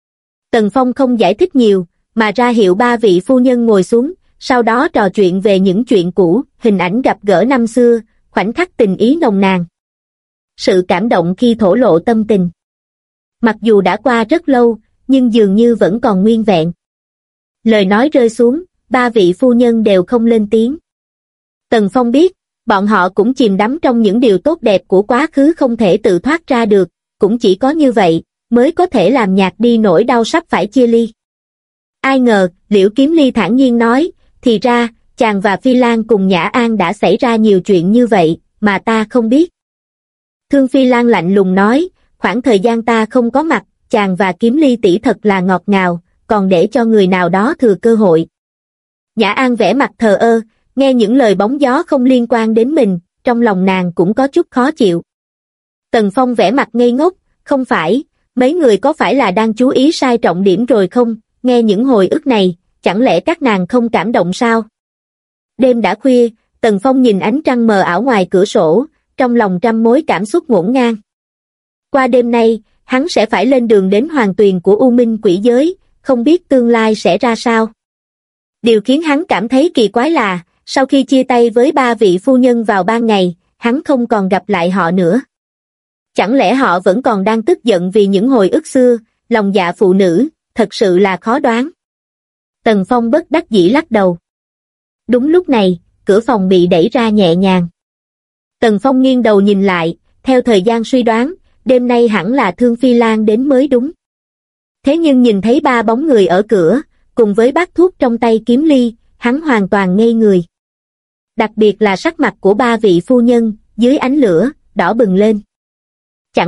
Tần Phong không giải thích nhiều, mà ra hiệu ba vị phu nhân ngồi xuống, sau đó trò chuyện về những chuyện cũ, hình ảnh gặp gỡ năm xưa, khoảnh khắc tình ý nồng nàn. Sự cảm động khi thổ lộ tâm tình. Mặc dù đã qua rất lâu, nhưng dường như vẫn còn nguyên vẹn. Lời nói rơi xuống, ba vị phu nhân đều không lên tiếng. Tần Phong biết, bọn họ cũng chìm đắm trong những điều tốt đẹp của quá khứ không thể tự thoát ra được, cũng chỉ có như vậy, mới có thể làm nhạt đi nỗi đau sắp phải chia ly. Ai ngờ, Liễu Kiếm Ly thản nhiên nói, thì ra, chàng và Phi Lan cùng Nhã An đã xảy ra nhiều chuyện như vậy, mà ta không biết. Thương Phi Lan lạnh lùng nói, khoảng thời gian ta không có mặt, chàng và Kiếm Ly tỷ thật là ngọt ngào, còn để cho người nào đó thừa cơ hội. Nhã An vẻ mặt thờ ơ, nghe những lời bóng gió không liên quan đến mình, trong lòng nàng cũng có chút khó chịu. Tần Phong vẻ mặt ngây ngốc, không phải, mấy người có phải là đang chú ý sai trọng điểm rồi không, nghe những hồi ức này, chẳng lẽ các nàng không cảm động sao? Đêm đã khuya, Tần Phong nhìn ánh trăng mờ ảo ngoài cửa sổ, trong lòng trăm mối cảm xúc ngổn ngang. Qua đêm nay, hắn sẽ phải lên đường đến hoàng tuyền của U Minh quỷ giới, không biết tương lai sẽ ra sao. Điều khiến hắn cảm thấy kỳ quái là, sau khi chia tay với 3 vị phu nhân vào ban ngày, hắn không còn gặp lại họ nữa. Chẳng lẽ họ vẫn còn đang tức giận vì những hồi ức xưa, lòng dạ phụ nữ, thật sự là khó đoán. Tần Phong bất đắc dĩ lắc đầu. Đúng lúc này, cửa phòng bị đẩy ra nhẹ nhàng. Tần Phong nghiêng đầu nhìn lại, theo thời gian suy đoán, đêm nay hẳn là Thương Phi Lan đến mới đúng. Thế nhưng nhìn thấy 3 bóng người ở cửa, cùng với bát thuốc trong tay kiếm ly, hắn hoàn toàn ngây người. Đặc biệt là sắc mặt của 3 vị phu nhân, dưới ánh lửa, đỏ bừng lên. Chẳng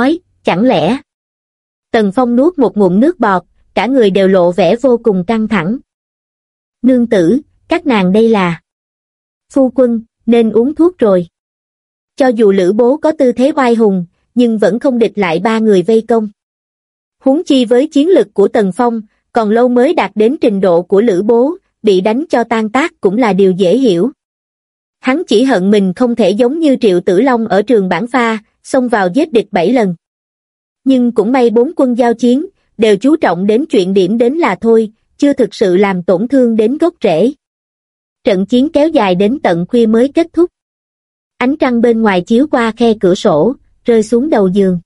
lẽ... Tần Phong nuốt một ngụm nước bọt, cả người đều lộ vẻ vô cùng căng thẳng. Nương tử, các nàng đây là... Phu quân, nên uống thuốc rồi. Cho dù Lữ Bố có tư thế oai hùng, nhưng vẫn không địch lại 3 người vây công. Huống chi với chiến lực của Tần Phong, còn lâu mới đạt đến trình độ của Lữ Bố, bị đánh cho tan tác cũng là điều dễ hiểu. Hắn chỉ hận mình không thể giống như Triệu Tử Long ở trường bản pha, xông vào giết địch 7 lần. Nhưng cũng may 4 quân giao chiến, đều chú trọng đến chuyện điểm đến là thôi, chưa thực sự làm tổn thương đến gốc rễ. Trận chiến kéo dài đến tận khuya mới kết thúc. Ánh trăng bên ngoài chiếu qua khe cửa sổ, rơi xuống đầu giường.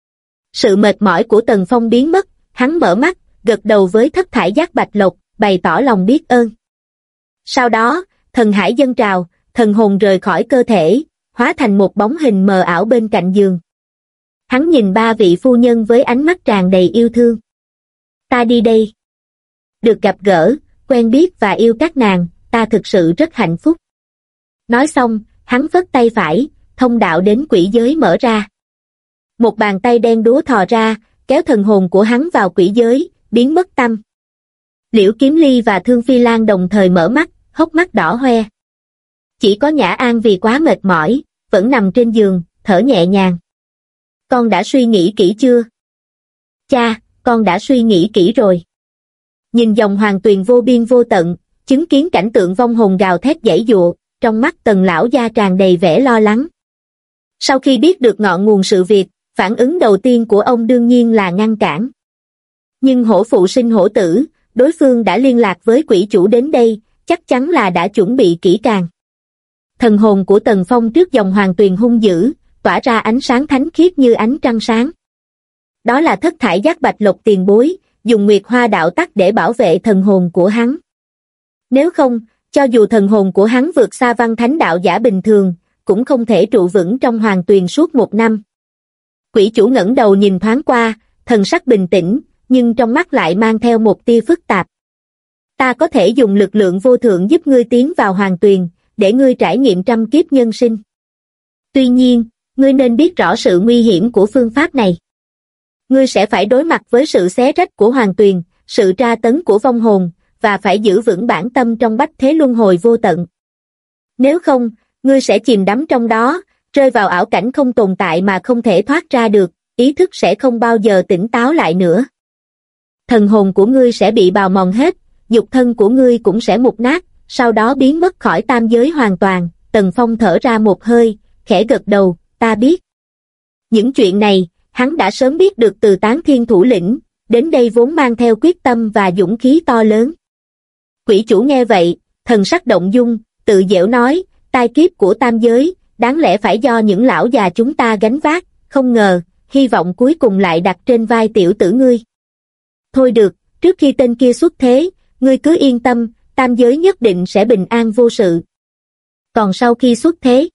Sự mệt mỏi của Tần Phong biến mất, hắn mở mắt, gật đầu với Thất Thải Giác Bạch Lộc, bày tỏ lòng biết ơn. Sau đó, thần hải dâng trào, thần hồn rời khỏi cơ thể, hóa thành một bóng hình mờ ảo bên cạnh giường. Hắn nhìn 3 vị phu nhân với ánh mắt tràn đầy yêu thương. Ta đi đây. Được gặp gỡ, quen biết và yêu các nàng, ta thực sự rất hạnh phúc. Nói xong, hắn phất tay phải, thông đạo đến quỷ giới mở ra. Một bàn tay đen đúa thò ra, kéo thần hồn của hắn vào quỷ giới, biến mất tăm. Liễu Kiếm Ly và Thương Phi Lan đồng thời mở mắt, hốc mắt đỏ hoe. Chỉ có Nhã An vì quá mệt mỏi, vẫn nằm trên giường, thở nhẹ nhàng. Con đã suy nghĩ kỹ chưa? Cha, con đã suy nghĩ kỹ rồi. Nhìn dòng hoàng tuyền vô biên vô tận, chứng kiến cảnh tượng vong hồn gào thét giãy giụa, trong mắt Tần lão gia tràn đầy vẻ lo lắng. Sau khi biết được ngọn nguồn sự việc, phản ứng đầu tiên của ông đương nhiên là ngăn cản. Nhưng hổ phụ sinh hổ tử, đối phương đã liên lạc với quỷ chủ đến đây, chắc chắn là đã chuẩn bị kỹ càng. Thần hồn của Tần Phong trước dòng hoàng tuyền hung dữ, tỏa ra ánh sáng thánh khiết như ánh trăng sáng. Đó là Thất Thải Giác Bạch Lộc tiền bối, dùng Nguyệt Hoa đạo tắc để bảo vệ thần hồn của hắn. Nếu không, cho dù thần hồn của hắn vượt xa văn thánh đạo giả bình thường, cũng không thể trụ vững trong hoàng tuyền suốt 1 năm. Quỷ chủ ngẩng đầu nhìn thoáng qua, thần sắc bình tĩnh, nhưng trong mắt lại mang theo một tia phức tạp. Ta có thể dùng lực lượng vô thượng giúp ngươi tiến vào hoàng tuyền, để ngươi trải nghiệm trăm kiếp nhân sinh. Tuy nhiên, ngươi nên biết rõ sự nguy hiểm của phương pháp này. Ngươi sẽ phải đối mặt với sự xé rách của hoàng tuyền, sự tra tấn của vong hồn, và phải giữ vững bản tâm trong bách thế luân hồi vô tận. Nếu không, ngươi sẽ chìm đắm trong đó, rơi vào ảo cảnh không tồn tại mà không thể thoát ra được, ý thức sẽ không bao giờ tỉnh táo lại nữa. Thần hồn của ngươi sẽ bị bào mòn hết, nhục thân của ngươi cũng sẽ mục nát, sau đó biến mất khỏi tam giới hoàn toàn. Tần Phong thở ra một hơi, khẽ gật đầu, ta biết. Những chuyện này, hắn đã sớm biết được từ Tán Thiên thủ lĩnh, đến đây vốn mang theo quyết tâm và dũng khí to lớn. Quỷ chủ nghe vậy, thần sắc động dung, tự giễu nói, tai kiếp của tam giới, đáng lẽ phải do những lão già chúng ta gánh vác, không ngờ, hy vọng cuối cùng lại đặt trên vai tiểu tử ngươi. Thôi được, trước khi tên kia xuất thế, ngươi cứ yên tâm, tam giới nhất định sẽ bình an vô sự. Còn sau khi xuất thế,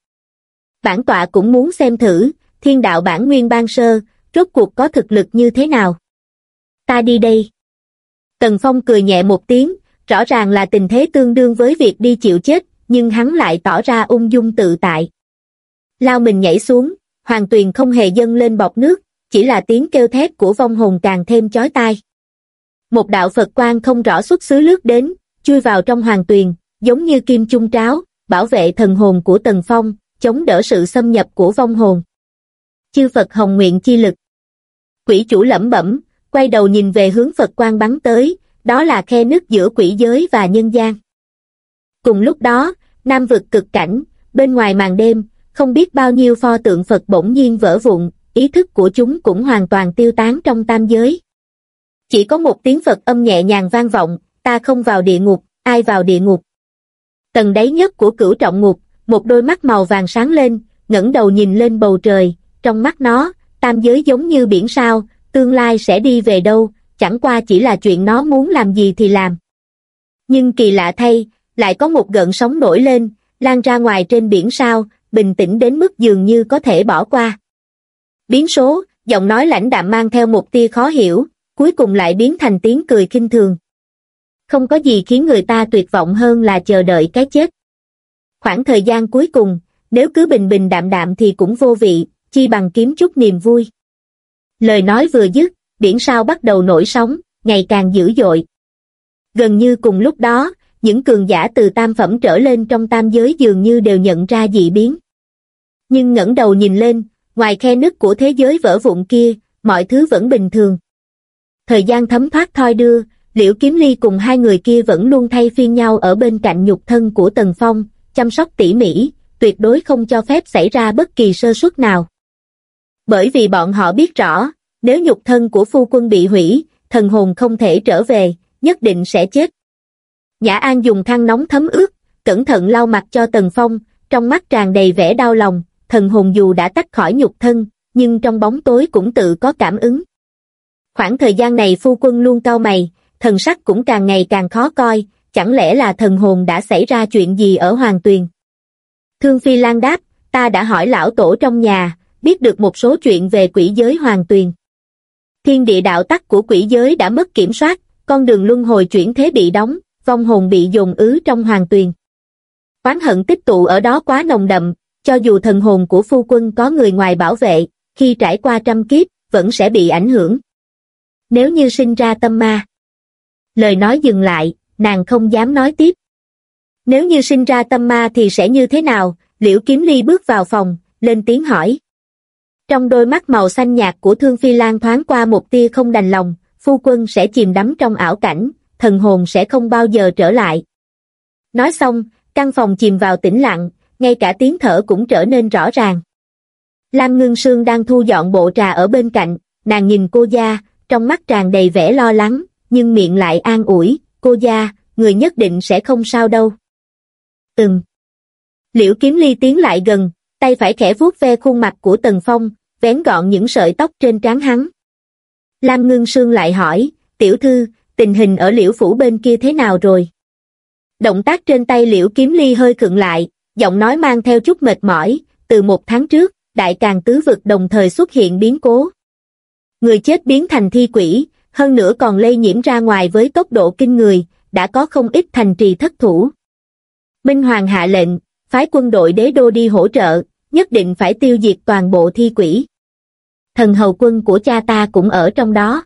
bản tọa cũng muốn xem thử, thiên đạo bản nguyên ban sơ, rốt cuộc có thực lực như thế nào. Ta đi đây. Tần Phong cười nhẹ một tiếng, rõ ràng là tình thế tương đương với việc đi chịu chết, nhưng hắn lại tỏ ra ung dung tự tại. Lao mình nhảy xuống, hoàng tuyền không hề dâng lên bọt nước, chỉ là tiếng kêu thét của vong hồn càng thêm chói tai. Một đạo Phật quang không rõ xuất xứ lướt đến, chui vào trong hoàng tuyền, giống như kim chung tráo, bảo vệ thần hồn của Tần Phong, chống đỡ sự xâm nhập của vong hồn. Chư Phật hồng nguyện chi lực. Quỷ chủ lẩm bẩm, quay đầu nhìn về hướng Phật quang bắn tới, đó là khe nứt giữa quỷ giới và nhân gian. Cùng lúc đó, Nam vực cực cảnh, bên ngoài màn đêm, không biết bao nhiêu pho tượng Phật bỗng nhiên vỡ vụn, ý thức của chúng cũng hoàn toàn tiêu tán trong tam giới. Chỉ có một tiếng Phật âm nhẹ nhàng vang vọng, ta không vào địa ngục, ai vào địa ngục. Tầng đáy nhất của cửu trọng ngục, một đôi mắt màu vàng sáng lên, ngẩng đầu nhìn lên bầu trời, trong mắt nó, tam giới giống như biển sao, tương lai sẽ đi về đâu, chẳng qua chỉ là chuyện nó muốn làm gì thì làm. Nhưng kỳ lạ thay, lại có một gợn sóng nổi lên, lan ra ngoài trên biển sao, bình tĩnh đến mức dường như có thể bỏ qua. Biến số, giọng nói lãnh đạm mang theo một tia khó hiểu, cuối cùng lại biến thành tiếng cười khinh thường. Không có gì khiến người ta tuyệt vọng hơn là chờ đợi cái chết. Khoảng thời gian cuối cùng, nếu cứ bình bình đạm đạm thì cũng vô vị, chi bằng kiếm chút niềm vui. Lời nói vừa dứt, biển sao bắt đầu nổi sóng, ngày càng dữ dội. Gần như cùng lúc đó, những cường giả từ tam phẩm trở lên trong tam giới dường như đều nhận ra dị biến. Nhưng ngẩng đầu nhìn lên, ngoài khe nứt của thế giới vỡ vụn kia, mọi thứ vẫn bình thường. Thời gian thấm thoát thoi đưa, Liễu Kiếm Ly cùng hai người kia vẫn luôn thay phiên nhau ở bên cạnh nhục thân của Tần Phong, chăm sóc tỉ mỉ, tuyệt đối không cho phép xảy ra bất kỳ sơ suất nào. Bởi vì bọn họ biết rõ, nếu nhục thân của phu quân bị hủy, thần hồn không thể trở về, nhất định sẽ chết. Nhã An dùng khăn nóng thấm ướt, cẩn thận lau mặt cho Tần Phong, trong mắt tràn đầy vẻ đau lòng, thần hồn dù đã tách khỏi nhục thân, nhưng trong bóng tối cũng tự có cảm ứng. Khoảng thời gian này phu quân luôn cau mày, thần sắc cũng càng ngày càng khó coi, chẳng lẽ là thần hồn đã xảy ra chuyện gì ở Hoàng Tuyền? Thương Phi Lan đáp, ta đã hỏi lão tổ trong nhà, biết được một số chuyện về quỷ giới Hoàng Tuyền. Thiên địa đạo tắc của quỷ giới đã mất kiểm soát, con đường luân hồi chuyển thế bị đóng, vong hồn bị dồn ứ trong Hoàng Tuyền. Oán hận tích tụ ở đó quá nồng đậm, cho dù thần hồn của phu quân có người ngoài bảo vệ, khi trải qua trăm kiếp, vẫn sẽ bị ảnh hưởng. Nếu như sinh ra tâm ma. Lời nói dừng lại, nàng không dám nói tiếp. Nếu như sinh ra tâm ma thì sẽ như thế nào? Liễu Kiếm Ly bước vào phòng, lên tiếng hỏi. Trong đôi mắt màu xanh nhạt của Thương Phi Lan thoáng qua một tia không đành lòng, phu quân sẽ chìm đắm trong ảo cảnh, thần hồn sẽ không bao giờ trở lại. Nói xong, căn phòng chìm vào tĩnh lặng, ngay cả tiếng thở cũng trở nên rõ ràng. Lam Ngưng Sương đang thu dọn bộ trà ở bên cạnh, nàng nhìn cô gia, trong mắt tràn đầy vẻ lo lắng, nhưng miệng lại an ủi, cô gia, người nhất định sẽ không sao đâu. Liễu Kiếm Ly tiến lại gần, tay phải khẽ vuốt ve khuôn mặt của Tần Phong, vén gọn những sợi tóc trên trán hắn. Lam Ngưng Sương lại hỏi, tiểu thư, tình hình ở Liễu phủ bên kia thế nào rồi? Động tác trên tay Liễu Kiếm Ly hơi khựng lại, giọng nói mang theo chút mệt mỏi, từ 1 tháng trước, Đại Càn tứ vực đồng thời xuất hiện biến cố. Người chết biến thành thi quỷ, hơn nữa còn lây nhiễm ra ngoài với tốc độ kinh người, đã có không ít thành trì thất thủ. Minh Hoàng hạ lệnh, phái quân đội đế đô đi hỗ trợ, nhất định phải tiêu diệt toàn bộ thi quỷ. Thần hầu quân của cha ta cũng ở trong đó.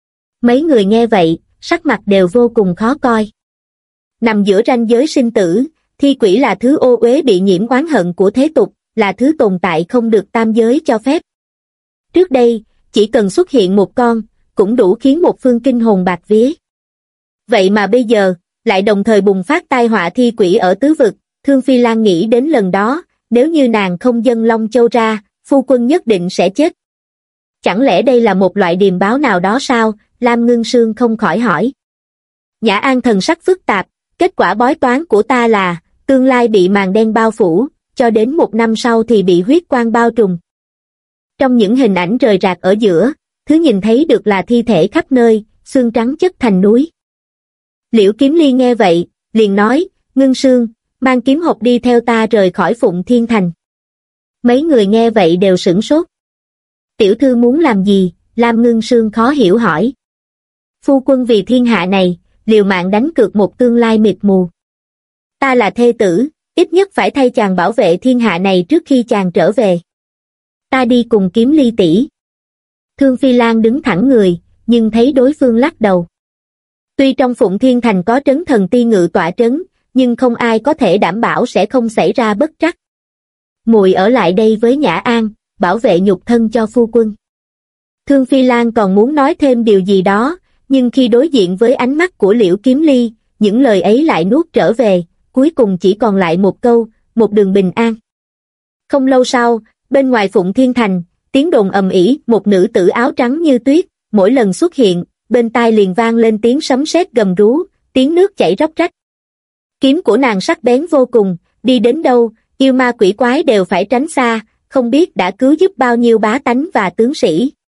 Mấy người nghe vậy, sắc mặt đều vô cùng khó coi. Nằm giữa ranh giới sinh tử, thi quỷ là thứ ô uế bị nhiễm oán hận của thế tục, là thứ tồn tại không được tam giới cho phép. Trước đây, chỉ cần xuất hiện một con, cũng đủ khiến một phương kinh hồn bạc vía. Vậy mà bây giờ, lại đồng thời bùng phát tai họa thi quỷ ở tứ vực. Thương Phi Lan nghĩ đến lần đó, nếu như nàng không dâng Long Châu ra, phu quân nhất định sẽ chết. Chẳng lẽ đây là một loại điềm báo nào đó sao? Lam Ngưng Sương không khỏi hỏi. Nhã An thần sắc phức tạp, kết quả bói toán của ta là, tương lai bị màn đen bao phủ, cho đến 1 năm sau thì bị huyết quang bao trùm. Trong những hình ảnh rời rạc ở giữa, thứ nhìn thấy được là thi thể khắp nơi, xương trắng chất thành núi. Liễu Kiếm Ly nghe vậy, liền nói, Ngưng Sương, mang kiếm hộp đi theo ta rời khỏi Phụng Thiên Thành. Mấy người nghe vậy đều sửng sốt. Tiểu thư muốn làm gì? Lam Ngưng Sương khó hiểu hỏi. Phu quân vì thiên hạ này, liều mạng đánh cược một tương lai mịt mù. Ta là thê tử, ít nhất phải thay chàng bảo vệ thiên hạ này trước khi chàng trở về. Ta đi cùng Kiếm Ly tỷ. Thương Phi Lan đứng thẳng người, nhưng thấy đối phương lắc đầu. Tuy trong Phụng Thiên Thành có trấn thần ti ngự tọa trấn, nhưng không ai có thể đảm bảo sẽ không xảy ra bất trắc. Muội ở lại đây với Nhã An, bảo vệ nhục thân cho phu quân. Thương Phi Lan còn muốn nói thêm điều gì đó, nhưng khi đối diện với ánh mắt của Liễu Kiếm Ly, những lời ấy lại nuốt trở về, cuối cùng chỉ còn lại một câu, một đường bình an. Không lâu sau, bên ngoài Phụng Thiên Thành, tiếng đồn ầm ĩ, một nữ tử áo trắng như tuyết, mỗi lần xuất hiện, bên tai liền vang lên tiếng sấm sét gầm rú, tiếng nước chảy róc rách. Kiếm của nàng sắc bén vô cùng, đi đến đâu, yêu ma quỷ quái đều phải tránh xa, không biết đã cứu giúp bao nhiêu bá tánh và tướng sĩ.